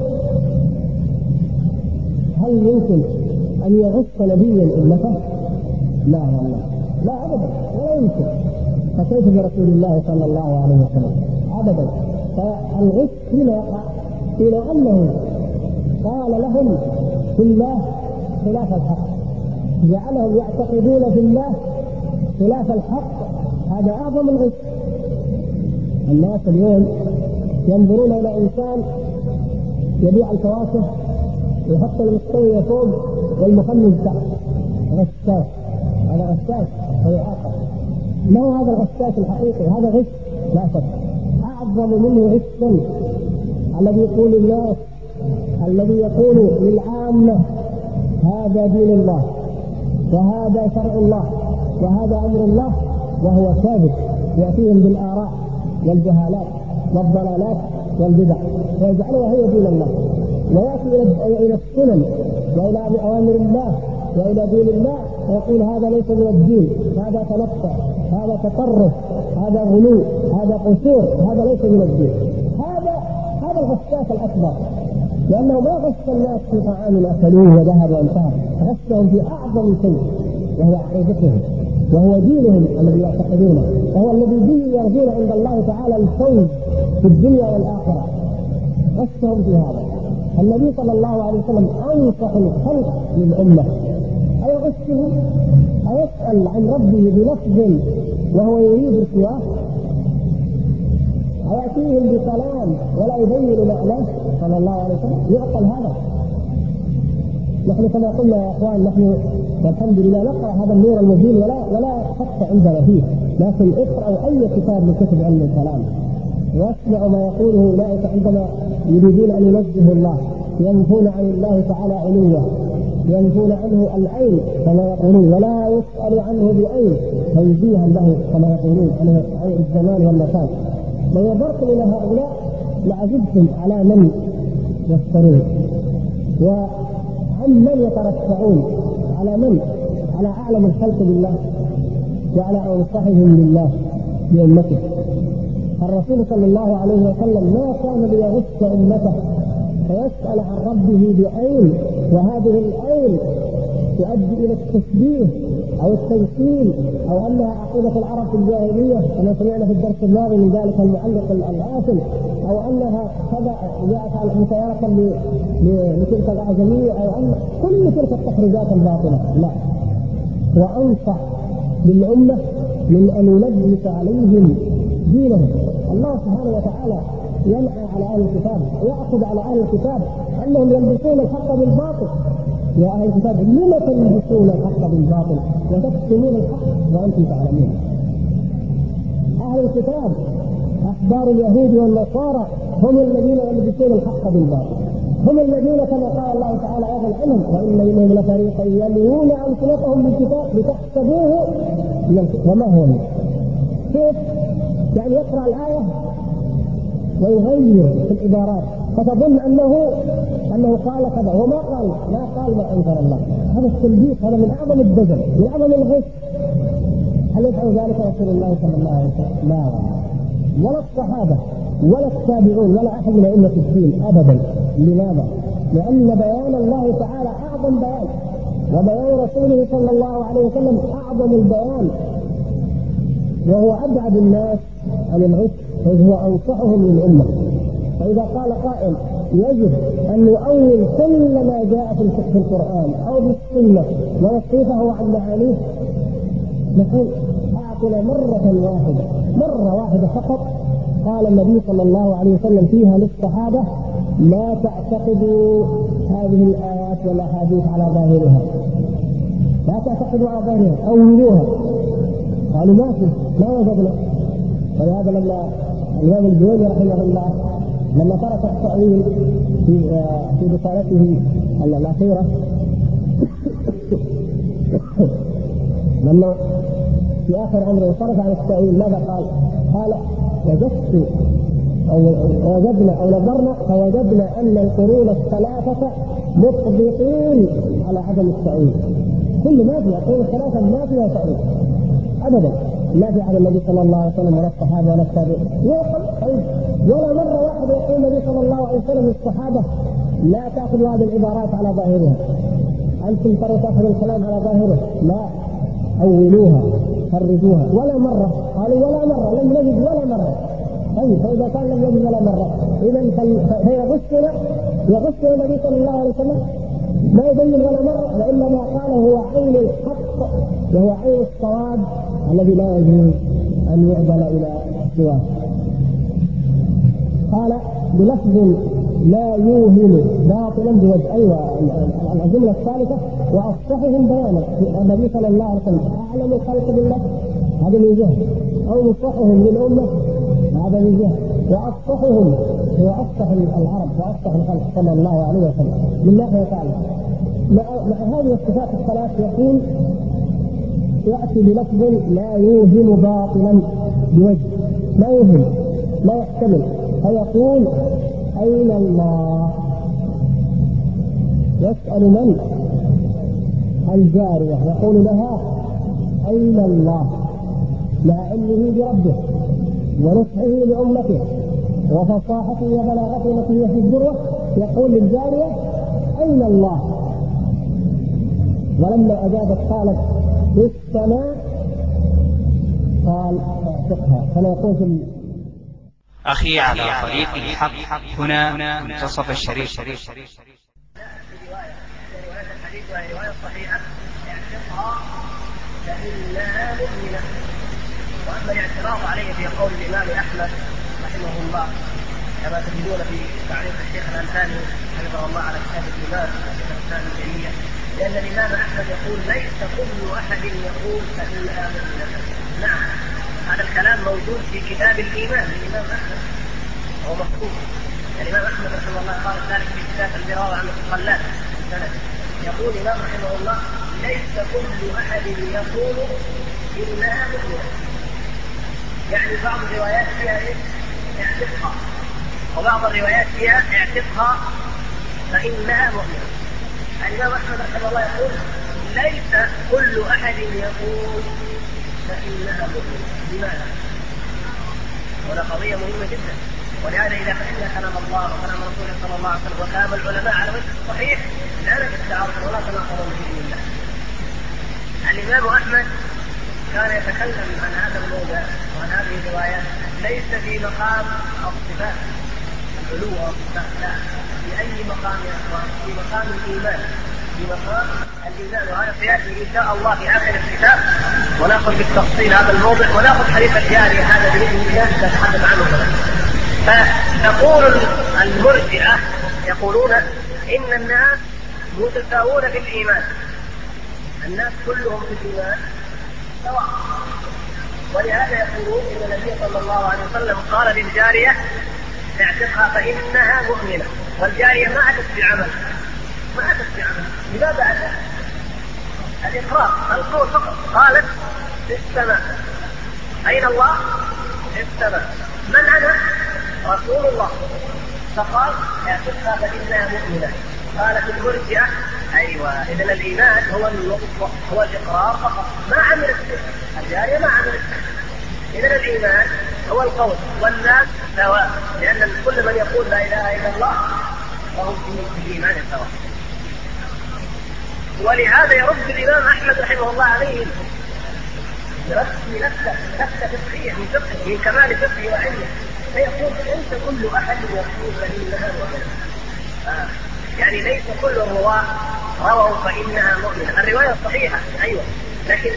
هل يمكن أن يغش نبيا أمته؟ لا والله، لا أبدا، ولا يمكن. فكيف برسول الله صلى الله عليه وسلم؟ أبدا. فالغش هنا يقع إلى أنه قال لهم في الله خلاف الحق، جعلهم يعتقدون في الله خلاف الحق، هذا أعظم الغش. الناس اليوم ينظرون إلى إنسان يبيع الفواكه ويحط المستوي فوق والمخمس تحت، غشاش، هذا غشاش ويعاقب. ما هو هذا الغشاش الحقيقي؟ هذا غش لا شك. أعظم منه غشا الذي يقول الناس، الذي يقول للعامة هذا دين الله وهذا شرع الله وهذا أمر الله، وهو كاذب، يأتيهم بالآراء والجهالات والضلالات والبدع ويجعلها هي دين الله، ويأتي إلى السنن وإلى أوامر الله وإلى دين الله ويقول هذا ليس من الدين، هذا تنطع، هذا تطرف، هذا غلو، هذا قصور، هذا ليس من الدين. هذا الغشاش الأكبر، لأنه ما غش الناس في طعام أكلوه وذهب وانتهى، غشهم في أعظم شيء وهو عقيدتهم وهو دينهم الذي يعتقدونه، وهو الذي به يرجون عند الله تعالى الفوز في الدنيا والآخرة. غشهم في هذا. النبي صلى الله عليه وسلم أنصح الخلق للأمة، أيغشهم؟ أيسأل عن ربه بلفظ وهو يريد سواه؟ أيأتيهم بكلام ولا يبين معناه صلى الله عليه وسلم؟ يعقل هذا؟ نحن كما قلنا يا اخوان، نحن والحمد لله نقرا هذا النور المبين ولا شك عندنا فيه، لكن اقرأوا اي كتاب من كتب علم الكلام واسمعوا ما يقوله اولئك عندما يريدون ان ينزهوا الله، ينفون عن الله تعالى علوه، ينفون عنه العين كما يقولون، ولا يسأل عنه بعين تنزيها له كما يقولون عن الزمان والمكان. لو نظرت الى هؤلاء لعجبتم على من يفترون وعن من يترفعون، على من؟ على اعلم الخلق بالله وعلى انصحهم لله بامته. الرسول صلى الله عليه وسلم ما كان ليغش امته فيسأل عن ربه بعين، وهذه العين تؤدي الى التشبيه او التمثيل او انها عقيده العرب في الجاهليه كما سمعنا في الدرس الماضي من ذلك المعلق الآثم، او انها كذا جاءت مسيره لتلك الاعجميه، او ان كل تلك التخريجات الباطله. لا، وانصح للامه من ان يلبس عليهم دينهم. الله سبحانه وتعالى ينعى على اهل الكتاب، يأخذ على اهل الكتاب انهم يلبسون الحق بالباطل. يا اهل الكتاب لم تلبسون الحق بالباطل وتكتمون الحق وانتم تعلمون؟ اهل الكتاب احبار اليهود والنصارى هم الذين يلبسون الحق بالباطل، هم الذين كما قال الله تعالى ايضا عنهم وان منهم لفريقا يلوون السنتهم بالكتاب لتحسبوه وما هو منه. كيف؟ يعني يقرأ الآية ويغير في العبارات فتظن أنه قال كذا وما قال، ما أنزل الله. هذا التلبيس، هذا من أعظم الدجل، من أعظم الغش. هل يفعل ذلك رسول الله صلى الله عليه وسلم؟ لا، ولا الصحابة ولا التابعون ولا أحد من أئمة الدين أبدا. لماذا؟ لأن بيان الله تعالى أعظم بيان، وبيان رسوله صلى الله عليه وسلم أعظم البيان، وهو أبعد الناس عن الغش، إذ هو أنصحهم للأمة. فإذا قال قائل يجب أن نؤول كل ما جاء في القرآن أو بالسنة ونصرفه عن معانيه، نقول أعطنا مرة واحدة فقط قال النبي صلى الله عليه وسلم فيها للصحابة لا تعتقدوا هذه الآيات والأحاديث على ظاهرها، لا تعتقدوا على ظاهرها، أولوها. قالوا ما وجدنا. ولهذا لما الإمام الجويني رحمه الله لما ترك التأويل في رسالته الأخيرة لما في آخر أمره صرف عن التأويل ماذا قال؟ قال وجدت أو وجدنا أو نظرنا فوجدنا أن القرون الثلاثة مطبقين على عدم التأويل. كل ما فيها القرون الثلاثة ما فيها تأويل أبدا، لا في على النبي صلى الله عليه وسلم ولا الصحابة ولا التابعين. ولا مرة واحدة يقول النبي صلى الله عليه وسلم للصحابة لا تأخذوا هذه العبارات على ظاهرها، أنتم ترى تأخذوا الكلام على ظاهره، لا، أولوها خرجوها. ولا مرة قالوا ولا مرة، لم نجد ولا مرة. طيب فإذا كان لم يجد ولا مرة إذن فيغشنا النبي صلى الله عليه وسلم ما يبين ولا مرة، وإلا ما قاله هو عين الحق وهو عين الصواب الذي لا يجوز أن يعدل إلى سواه. قال بلفظ لا يوهم باطلا بوجه. أيوة الجملة الثالثة وأصحهم بيانا. النبي صلى الله عليه وسلم أعلم الخلق بالله، هذا من جهة، أو نصحهم للأمة، هذا من جهة، وأصحهم هو أصح العرب وأصح الخلق صلى الله عليه وسلم من ناحية ثالثة. مع هذه الصفات الثلاث يقول يأتي بلفظ لا يوهم باطلا بوجه، لا يوهم، لا يحتمل، فيقول أين الله؟ يسأل من؟ الجارية، يقول لها أين الله؟ مع علمه بربه ونصحه لأمته وفصاحته وبلاغته التي هي في الذروة، يقول للجارية أين الله؟ ولما أجابت قالت في السماء قال اعتقها، فلا يقول في أخي على طريق الحق هنا منتصف الشريف. وهي رواية صحيحة اعتقها فإنها مؤمنة. وأما الاعتراض عليه في قول الإمام أحمد رحمه الله كما تجدون في تعليق الشيخ الألباني حفظه الله على كتاب الإمام الإسلام الجميع، لأن الإمام أحمد يقول ليس كل أحد يقول فإنها مؤمنة. نعم، هذا الكلام موجود في كتاب الإيمان للإمام أحمد، هو مكتوب. الإمام أحمد رحمه الله قال ذلك في كتاب البراءة عن الصلاة يقول الإمام رحمه الله ليس كل أحد يقول إنها مؤمنة، يعني بعض الروايات فيها اعتقها، وبعض الروايات فيها اعتقها فإنها مؤمنة. الإمام أحمد رحمه الله يقول ليس كل أحد يقول فإنها مؤمنة. لماذا؟ ولا قضية مهمة جدا، ولهذا إذا فهمنا كلام الله وكلام رسوله صلى الله عليه وسلم وكلام العلماء على وجه الصحيح لا نجد تعارض ولا تناقض بإذن الله. الإمام أحمد كان يتكلم عن هذا الموضع وعن هذه الروايات ليس في مقام الصفات العلو والصفات، لا، في أي مقام يا أخوان؟ في مقام الإيمان، في مقام الإيمان. وهذا سيأتي إن شاء الله في آخر الكتاب ونأخذ بالتفصيل هذا الموضع ونأخذ حديث الجارية هذا بإذن الله نتحدث عنه كذا. فتقول المرجئة يقولون إن الناس متساوون في الإيمان، الناس كلهم في الإيمان سواء، ولهذا يقولون إن النبي صلى الله عليه وسلم قال للجارية اعتقها فإنها مؤمنة، والجارية ما أتت بعمل، ما أتت بعمل. لماذا أتت؟ الإقرار، القول فقط. قالت في السماء. أين الله؟ في السماء. من أنا؟ رسول الله. فقال اعتقها فإنها مؤمنة. قالت المرجئة أيوة، إذن الإيمان هو الإقرار فقط، ما عملت به الجارية، ما عملت به. إذن الإيمان هو القول، والناس سواء، لأن كل من يقول لا إله إلا الله فهم في الإيمان سواء. ولهذا يرد الإمام أحمد رحمه الله عليه يرد نفسه فقهية من فقه، من كمال فقهه وعلمه، فيقول ليس كل أحد يقول فإنها مؤمنة. يعني ليس كل الرواة رووا فإنها مؤمنة. الرواية صحيحة أيوة، لكن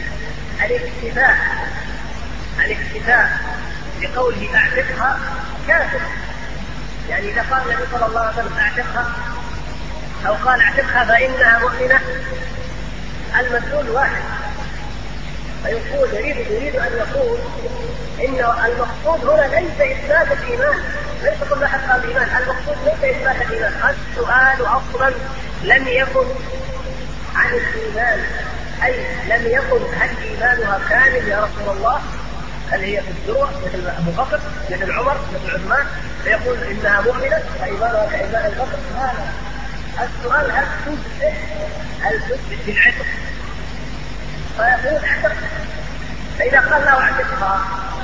الاكتفاء بقوله أعتقها كافر. يعني إذا قال النبي صلى الله عليه وسلم أعتقها أو قال أعتقها فإنها مؤمنة المدلول واحد، فيقول يريد أن يقول إن المقصود هنا ليس إثبات الإيمان، ليس كل أحد قال الإيمان، المقصود ليس إثبات الإيمان. السؤال أصلا لم يكن عن الإيمان، أي لم يكن هل إيمانها كامل يا رسول الله، هل هي في الذروة مثل أبو بكر مثل عمر مثل عثمان فيقول إنها مؤمنة فإيمانها كإيمان أبي بكر؟ لا، السؤال هل تثبت بالعتق؟ فيقول اعتق، فإذا قال له اعتقها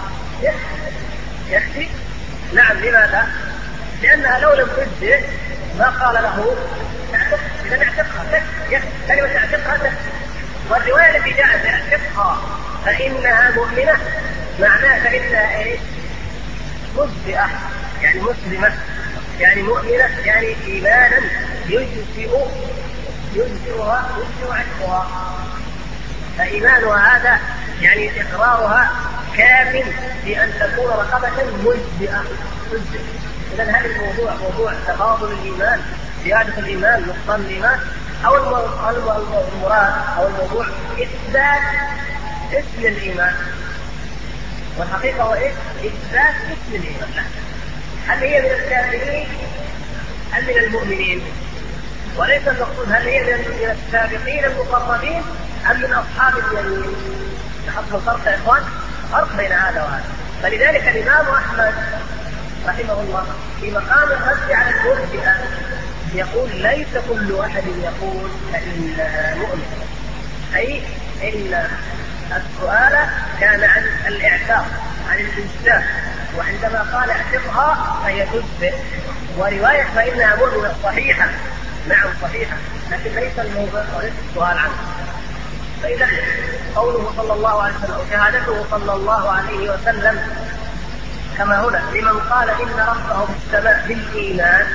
يكفي. نعم، لماذا؟ لأنها لو لم تجزئ ما قال له اعتق، إذا اعتقها كلمة اعتقها تكفي. والرواية التي جاءت اعتقها فإنها مؤمنة معناها فإنها ايش؟ مجزئة، يعني مسلمة، يعني مؤمنة، يعني إيمانا يجزئها عتقها. فإيمانها هذا يعني إقرارها كاف في أن تكون رقبة مجزئة. إذن هل الموضوع موضوع تفاضل الإيمان، زيادة الإيمان، نقصان الإيمان، أو المراد أو الموضوع إثبات اسم الإيمان؟ والحقيقة هو إيه؟ إثبات اسم الإيمان. هل هي من الكافرين أم من المؤمنين؟ وليس المقصود هل هي من السابقين المقربين أم من أصحاب اليمين. لاحظوا الفرق يا إخوان، فرق بين هذا وهذا. فلذلك الإمام أحمد رحمه الله في مقام الرد على المرجئة يقول ليس كل أحد يقول فإنها مؤمنة، أي إن السؤال كان عن الإعتاق، عن الإنسان، وعندما قال اعتقها فهي تثبت. ورواية فإنها مؤمنة صحيحة، نعم صحيحة، لكن ليس الموضوع وليس السؤال عنه. فإذا قوله صلى الله عليه وسلم وشهادته صلى الله عليه وسلم كما هنا لمن قال إن ربه في السماء بالإيمان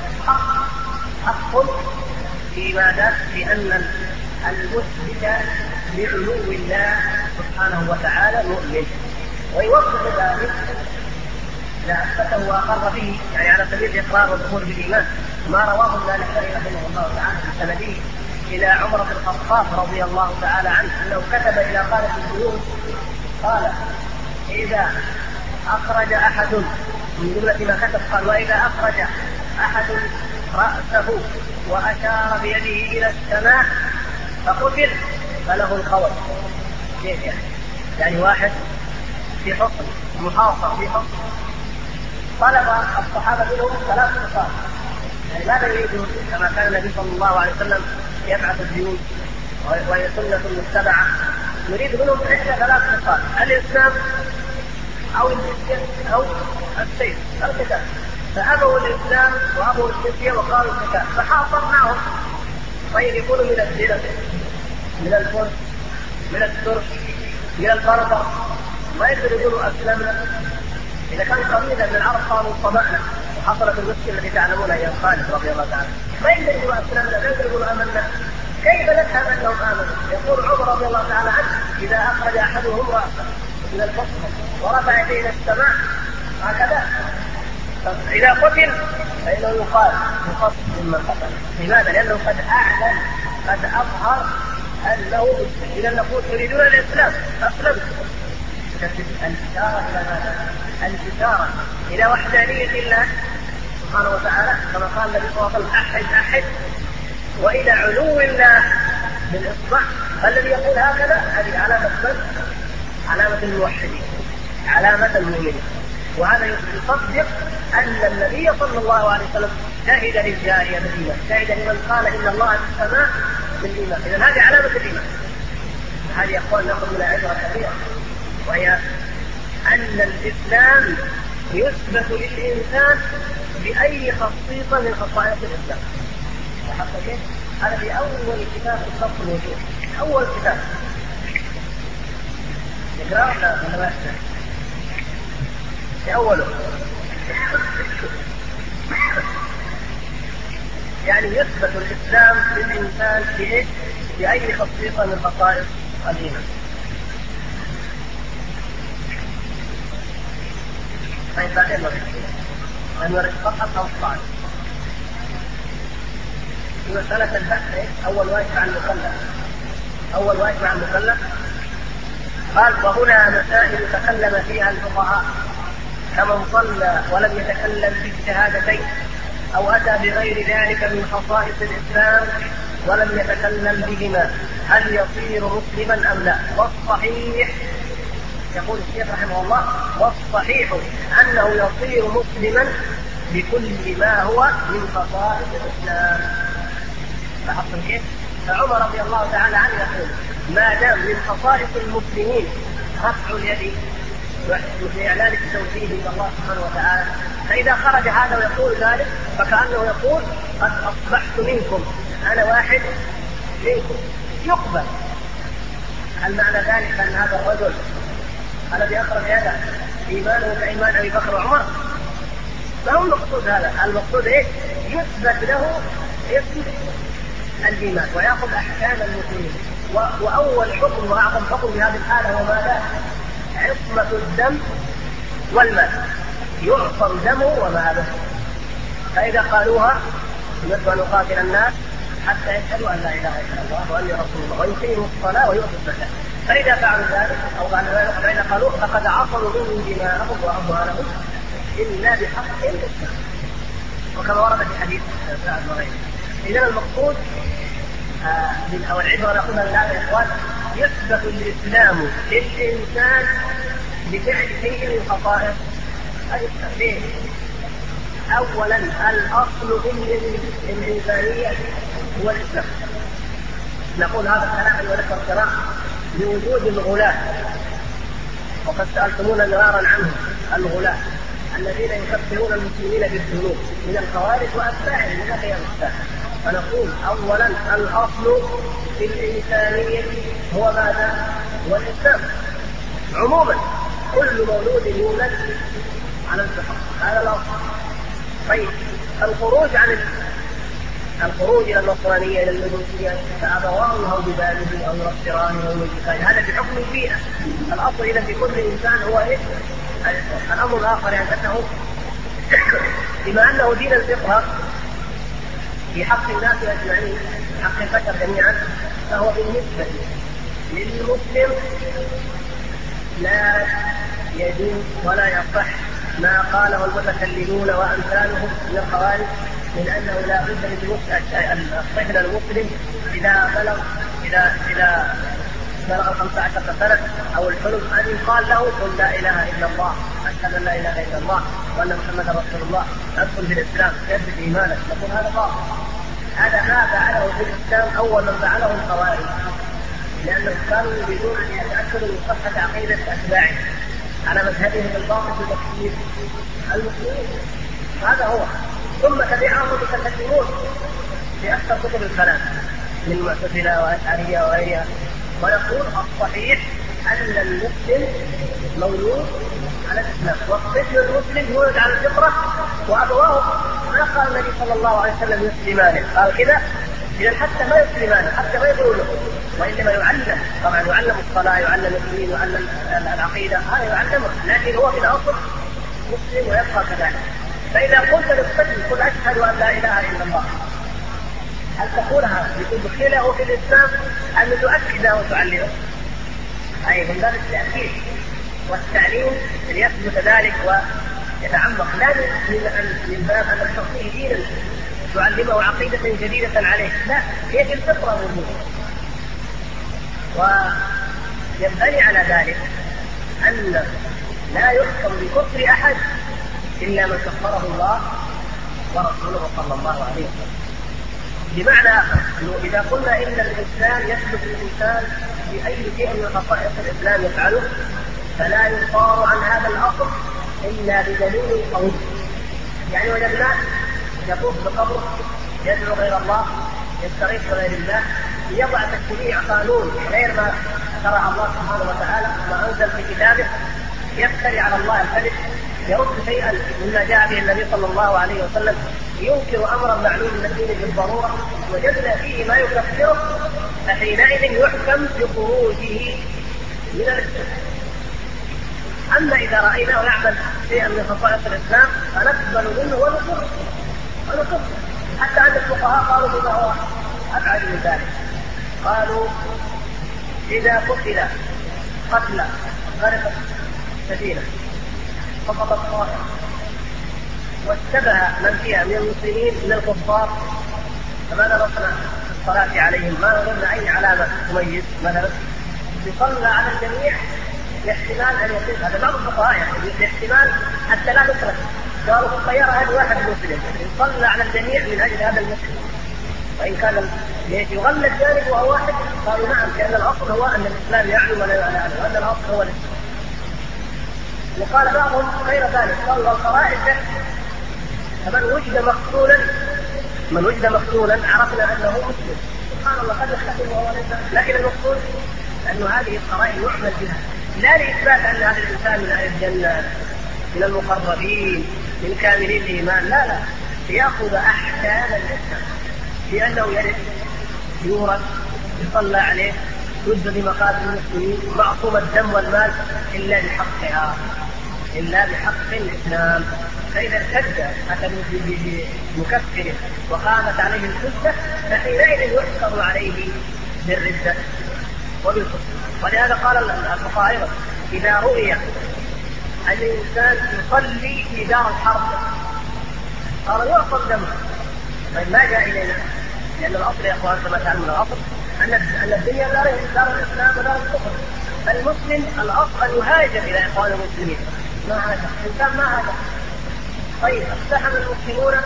حق في ماذا؟ لأن المثبت لعلو الله سبحانه وتعالى مؤمن، ويوضح ذلك إذا أثبته وأقر به، يعني على سبيل الإقرار والدخول بالإيمان، ما رواه المالكي رحمه الله تعالى بسنده إلى عمر بن الخطاب رضي الله تعالى عنه أنه كتب إلى قادة الجيوش قال: إذا أخرج أحد من جملة ما كتب قال: وإذا أخرج أحد رأسه وأشار بيده إلى السماء فقتل فله القول. كيف يعني واحد في حصن محاصر في حصن طلب الصحابة منهم 3 خصال، يعني ماذا يريدون؟ كما كان النبي صلى الله عليه وسلم يبعث الجيوش وهي سنة متبعة، يريد منهم إحدى 3 خصال: الإسلام أو الجزية أو السيف القتال. فأبوا الإسلام وأبوا الجزية وقالوا القتال، فحاصرناهم. طيب يكونوا من الزلم، من الفرس، من الترك، من البربر، ما يقدروا يقولوا أسلمنا. إذا كان قبيلة من العرب قالوا طمأنا وحصلت المشكلة التي تعلمونها يا خالد رضي الله تعالى، ما يقدروا يقولوا أسلمنا، ما يقدروا يقولوا آمنا. كيف نفهم أنهم آمنوا؟ يقول عمر رضي الله تعالى عنه: إذا أخرج أحدهم رأسه من الحصن ورفع يديه إلى السماء هكذا إذا قتل فإنه يقال يخص ممن قتل. لماذا؟ لأنه قد أعلن، قد أظهر أنه مسلم. إذا نقول تريدون الإسلام أسلمت. الإشارة إلى ماذا؟ الإشارة إلى وحدانية الله سبحانه وتعالى، كما قال النبي صلى الله عليه وسلم: أحد وإلى علو الله بالإصبع. فالذي يقول هكذا هذه علامة من؟ علامة الموحدين، علامة المؤمنين. وهذا يصدق أن النبي صلى الله عليه وسلم شهد للجارية بالإيمان، شهد لمن قال إن الله في السماء بالإيمان. إذن هذه علامة الإيمان. هذه يا أخوان نأخذ منها عبرة كبيرة، وهي أن الإسلام يثبت للإنسان بأي خصيصة من خصائص الإسلام. وحتى كيف؟ هذا في أول كتاب في الصف الوجود، أول كتاب نقرأ ولا ما في أوله يعني يثبت الإسلام للإنسان بإيه؟ بأي خصيصة من خصائص الإيمان. طيب بعدين نورد فقط أو صعب. في مسألة البحث أول واجب عن المكلف، أول واجب عن المكلف قال: وهنا مسائل تكلم فيها الفقهاء، كمن صلى ولم يتكلم بالشهادتين أو أتى بغير ذلك من خصائص الإسلام ولم يتكلم بهما، هل يصير مسلما أم لا؟ والصحيح، يقول الشيخ رحمه الله: والصحيح أنه يصير مسلما بكل ما هو من خصائص الإسلام. لاحظتم كيف؟ فعمر رضي الله تعالى عنه يقول: ما دام من خصائص المسلمين رفع اليد في إعلان التوحيد إلى الله سبحانه وتعالى، فإذا خرج هذا ويقول ذلك فكأنه يقول: قد أصبحت منكم، أنا واحد منكم، يقبل. هل معنى ذلك أن هذا الرجل الذي أخرج يده إيمانه كإيمان أبي بكر وعمر؟ ما هو المقصود هذا؟ المقصود إيه؟ يثبت له اسم الإيمان ويأخذ أحكام المسلمين. وأول حكم وأعظم حكم في هذه الحالة هو ماذا؟ عصمة الدم والمال، يعصم دمه وماله. فإذا قالوها: نريد أن نقاتل الناس حتى يشهدوا أن لا إله إلا الله وأني رسول الله ويقيموا الصلاة ويؤتوا الزكاة، فإذا فعلوا ذلك أو فإذا قالوا فقد عصموا منهم دماءهم وأموالهم إلا بحق الإسلام، وكما ورد في حديث سعد وغيره. إذا المقصود أو العبرة نقولها لهذا يا إخوان: يثبت الإسلام للإنسان بفعل شيء من خصائص الإسلام. أولا الأصل في الإنسانية هو الإسلام. نقول هذا الكلام ونذكر كلام لوجود الغلاة، وقد سألتمونا مرارا عنهم، الغلاة الذين يكفرون المسلمين بالذنوب من الخوارج وأتباعهم إلى قيام الساعة. فنقول أولا الأصل في الإنسانية هو ماذا؟ هو الإسلام عموما. كل مولود يولد على الفطرة، هذا الأصل. طيب الخروج إلى النصرانية إلى المجوسية فأبواه يهودانه أو ينصرانه أو يمجسانه، هذا بحكم البيئة. الأصل إذا في كل إنسان هو إيه؟ الأمر الآخر يعني أنه بما أنه دين الفطرة في حق الناس أجمعين، حق البشر جميعا، فهو بالنسبة للمسلم لا يجوز ولا يصح ما قاله المتكلمون وأمثالهم من الخوارج من أنه لا بد للطفل المسلم إذا بلغ 15 سنة أو الحلم أن يقال له قل لا إله إلا الله، أشهد أن لا إله إلا الله وأن محمدا رسول الله، أدخل في الإسلام جدد إيمانك. نقول هذا باطل، هذا ما فعله في الإسلام أول من فعله الخوارج، لأنهم كانوا يريدون أن يتأكدوا من صحة عقيدة أتباعه على مذهبهم الباطل في تكفير المسلمين. هذا هو. ثم تبعهم المتكلمون في أكثر كتب الكلام من المعتزلة والأشعرية وغيرها، ويقول الصحيح أن المسلم مولود على الإسلام، والطفل المسلم يولد على الفطرة وأبواه ما قال النبي صلى الله عليه وسلم يسلمانه، قال كذا. إذا حتى ما يسلمانه، حتى ما يقولوا، وإنما يعلم، طبعا يعلم الصلاة، يعلم الدين، يعلم العقيدة، هذا يعلمه، لكن هو في الأصل مسلم ويبقى كذلك. فإذا قلت للطفل قل أشهد أن لا إله إلا الله، هل تقولها لتدخله في الإسلام أم تؤكده وتعلمه؟ أي من باب التأكيد والتعليم ليثبت ذلك ويتعمق، لا من باب أن تعطيه دينا تعلمه عقيدة جديدة عليه، لا، هي في الفطرة موجودة. وينبني على ذلك أن لا يحكم بكفر أحد إلا من كفره الله ورسوله صلى الله عليه وسلم. بمعنى آخر أنه إذا قلنا إن الإنسان يثبت الإنسان بأي شيء من خصائص الإسلام يفعله، فلا يصار عن هذا الأصل إلا بدليل قوي. يعني وجدناه يطوف بقبره، يدعو غير الله، يستغيث بغير الله، يضع تشريع قانون غير ما شرع الله سبحانه وتعالى ما أنزل في كتابه، يفتري على الله الكذب، يرد شيئا مما جاء به النبي صلى الله عليه وسلم، ينكر امرا معلوم من الدين بالضروره، وجدنا فيه ما يكفره، فحينئذ يحكم بخروجه من الاسلام. اما اذا رايناه يعمل شيئا من خصائص الاسلام فنقبل منه ونكفر. حتى عند الفقهاء قالوا بما هو ابعد من ذلك، قالوا اذا قتل غرقت سفينه، سقط الطائر، واشتبه من فيها من المسلمين من الكفار، فماذا نصنع في الصلاة عليهم؟ ما نظن أي علامة تميز مثلا، يصلى على الجميع لاحتمال أن يصير، هذا بعض الفقهاء يعني لاحتمال حتى لا نترك، قالوا في الطيارة هذا واحد مسلم يصلى على الجميع من أجل هذا المسلم، وإن كان يغلب جانب وهو واحد، قالوا نعم، لأن الأصل هو أن الإسلام يعلم ولا يعلم، وأن الأصل هو الإسلام. وقال بعضهم غير ذلك، قالوا القرائن فمن وجد مقتولا عرفنا انه مسلم، سبحان الله قد يختلف وهو ليس، لكن المقتول انه هذه القرائن يعمل بها لا لاثبات ان هذا الانسان من اهل الجنه من المقربين من كاملين الايمان، لا، ليأخذ احكام الاسلام، لانه يرث، يورث، يصلى عليه، يجزى بمقاتل المسلمين، معصوم الدم والمال الا بحقها، إلا بحق الإسلام. فإذا ارتد أتى بمكفر وقامت عليه الحجة فحينئذ يحكم عليه بالردة وبالكفر. ولهذا قال الفقهاء أيضا إذا رؤي أن الإنسان يصلي في دار الحرب قال يعصم دمه. طيب ما جاء إلينا؟ لأن الأصل يا أخوان كما تعلمون الأصل أن الدنيا دار الإسلام ودار الكفر، فالمسلم الأصل أن يهاجر إلى إخوان المسلمين، ما هذا الإنسان ما هذا. طيب اقتحم المسلمون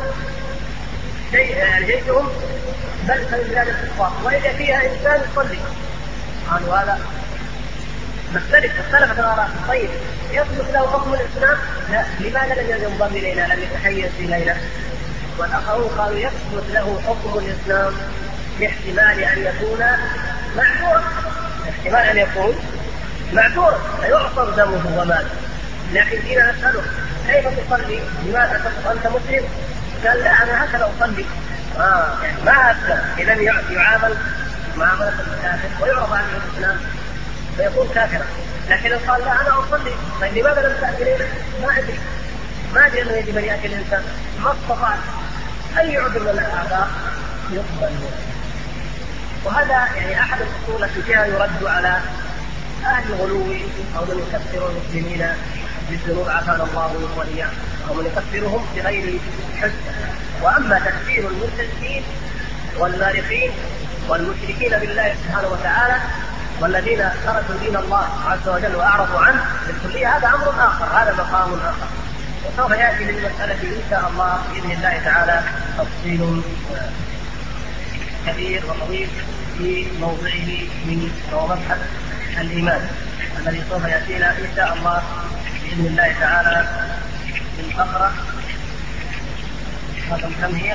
جيشهم بل من بلاد الكفار وإذا فيها إنسان يصلي، قالوا هذا اختلفت الآراء. طيب يثبت له حكم الإسلام؟ لا، لماذا لم ينضم إلينا، لم يتحيز إلينا؟ والآخرون قالوا يثبت له حكم الإسلام باحتمال أن يكون معذورا، احتمال أن يكون معذور فيعصر دمه وماله، لكن إذا نسأله كيف تصلي؟ لماذا تقول أنت مسلم؟ قال لا أنا هكذا أصلي. يعني ما أسلم، إذا يعامل معاملة الكافر ويعرض عنه الإسلام فيكون كافرا. لكن إن قال لا أنا أصلي، طيب لماذا لم تأتي ليلة؟ ما أدري أنه يجب أن يأتي الإنسان، ما استطعت أي عذر من الأعذار يقبل منه. وهذا يعني أحد الأصول التي فيها يرد على أهل الغلو أو من يكفر المسلمين بالذنوب عافانا الله وإياهم، أو من يكفرهم بغير حجة. وأما تكفير المرتدين والمارقين والمشركين بالله سبحانه وتعالى والذين تركوا دين الله عز وجل وأعرضوا عنه بالكلية، هذا أمر آخر، هذا مقام آخر، وسوف يأتي للمسألة إن شاء الله بإذن الله تعالى تفصيل كبير وطويل في موضعه من مبحث الإيمان الذي سوف يأتينا إن شاء الله بإذن الله تعالى في الفقرة رقم كم هي؟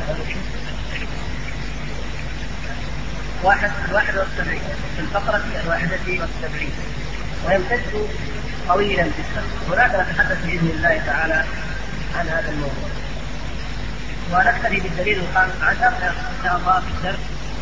71 في الفقرة 71 ويمتد طويلا جدا. هناك نتحدث بإذن الله تعالى عن هذا الموضوع، ونكتفي بالدليل الخامس عشر إن شاء الله في الدرس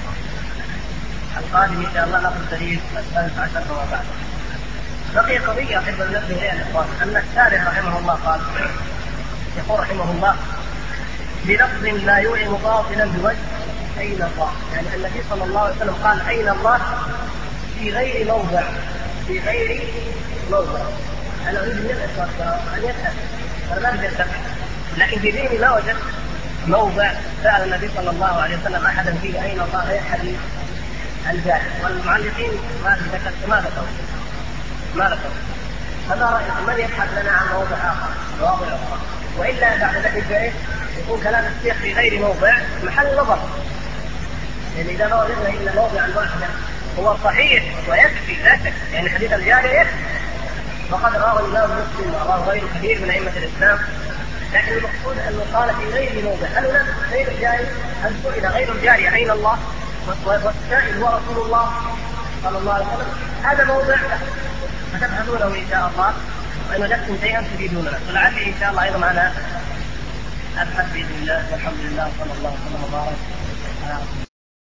القادم إن شاء الله نأخذ الدليل الثالث عشر فما بعد. بقي قضية أحب أن ننبه إليها الإخوان، أن الشارح رحمه الله قال، يقول رحمه الله بلفظ لا يوهم باطلا بوجه أين الله، يعني النبي صلى الله عليه وسلم قال أين الله في غير موضع، في غير موضع. أنا أريد من الإخوان أن يسأل، أنا لا أريد أسأل، لكن في ذهني ما وجدت موضع سأل النبي صلى الله عليه وسلم أحدا فيه أين الله غير حديث الجاهل. والمعلقين ما ذكروا فما رأيكم من يبحث لنا عن موضع آخر مواضع أخرى، وإلا بعد ذلك يكون كلام الشيخ في غير موضع محل نظر، لأن إذا ما وجدنا إلا موضعا واحدا هو صحيح ويكفي لا شك، يعني حديث الجارية يكفي وقد رواه الإمام مسلم ورواه غير كثير من أئمة الإسلام، لكن المقصود أنه قال في غير موضع. هل هناك غير الجارية؟ هل سئل غير الجارية أين الله؟ والسائل هو رسول الله صلى الله عليه وسلم، هذا موضع فتبحثونه إن شاء الله، وإن وجدتم شيئا تفيدوننا، ولعلي إن شاء الله أيضا معنا أبحث بإذن الله. والحمد لله صلى الله عليه وسلم وبارك على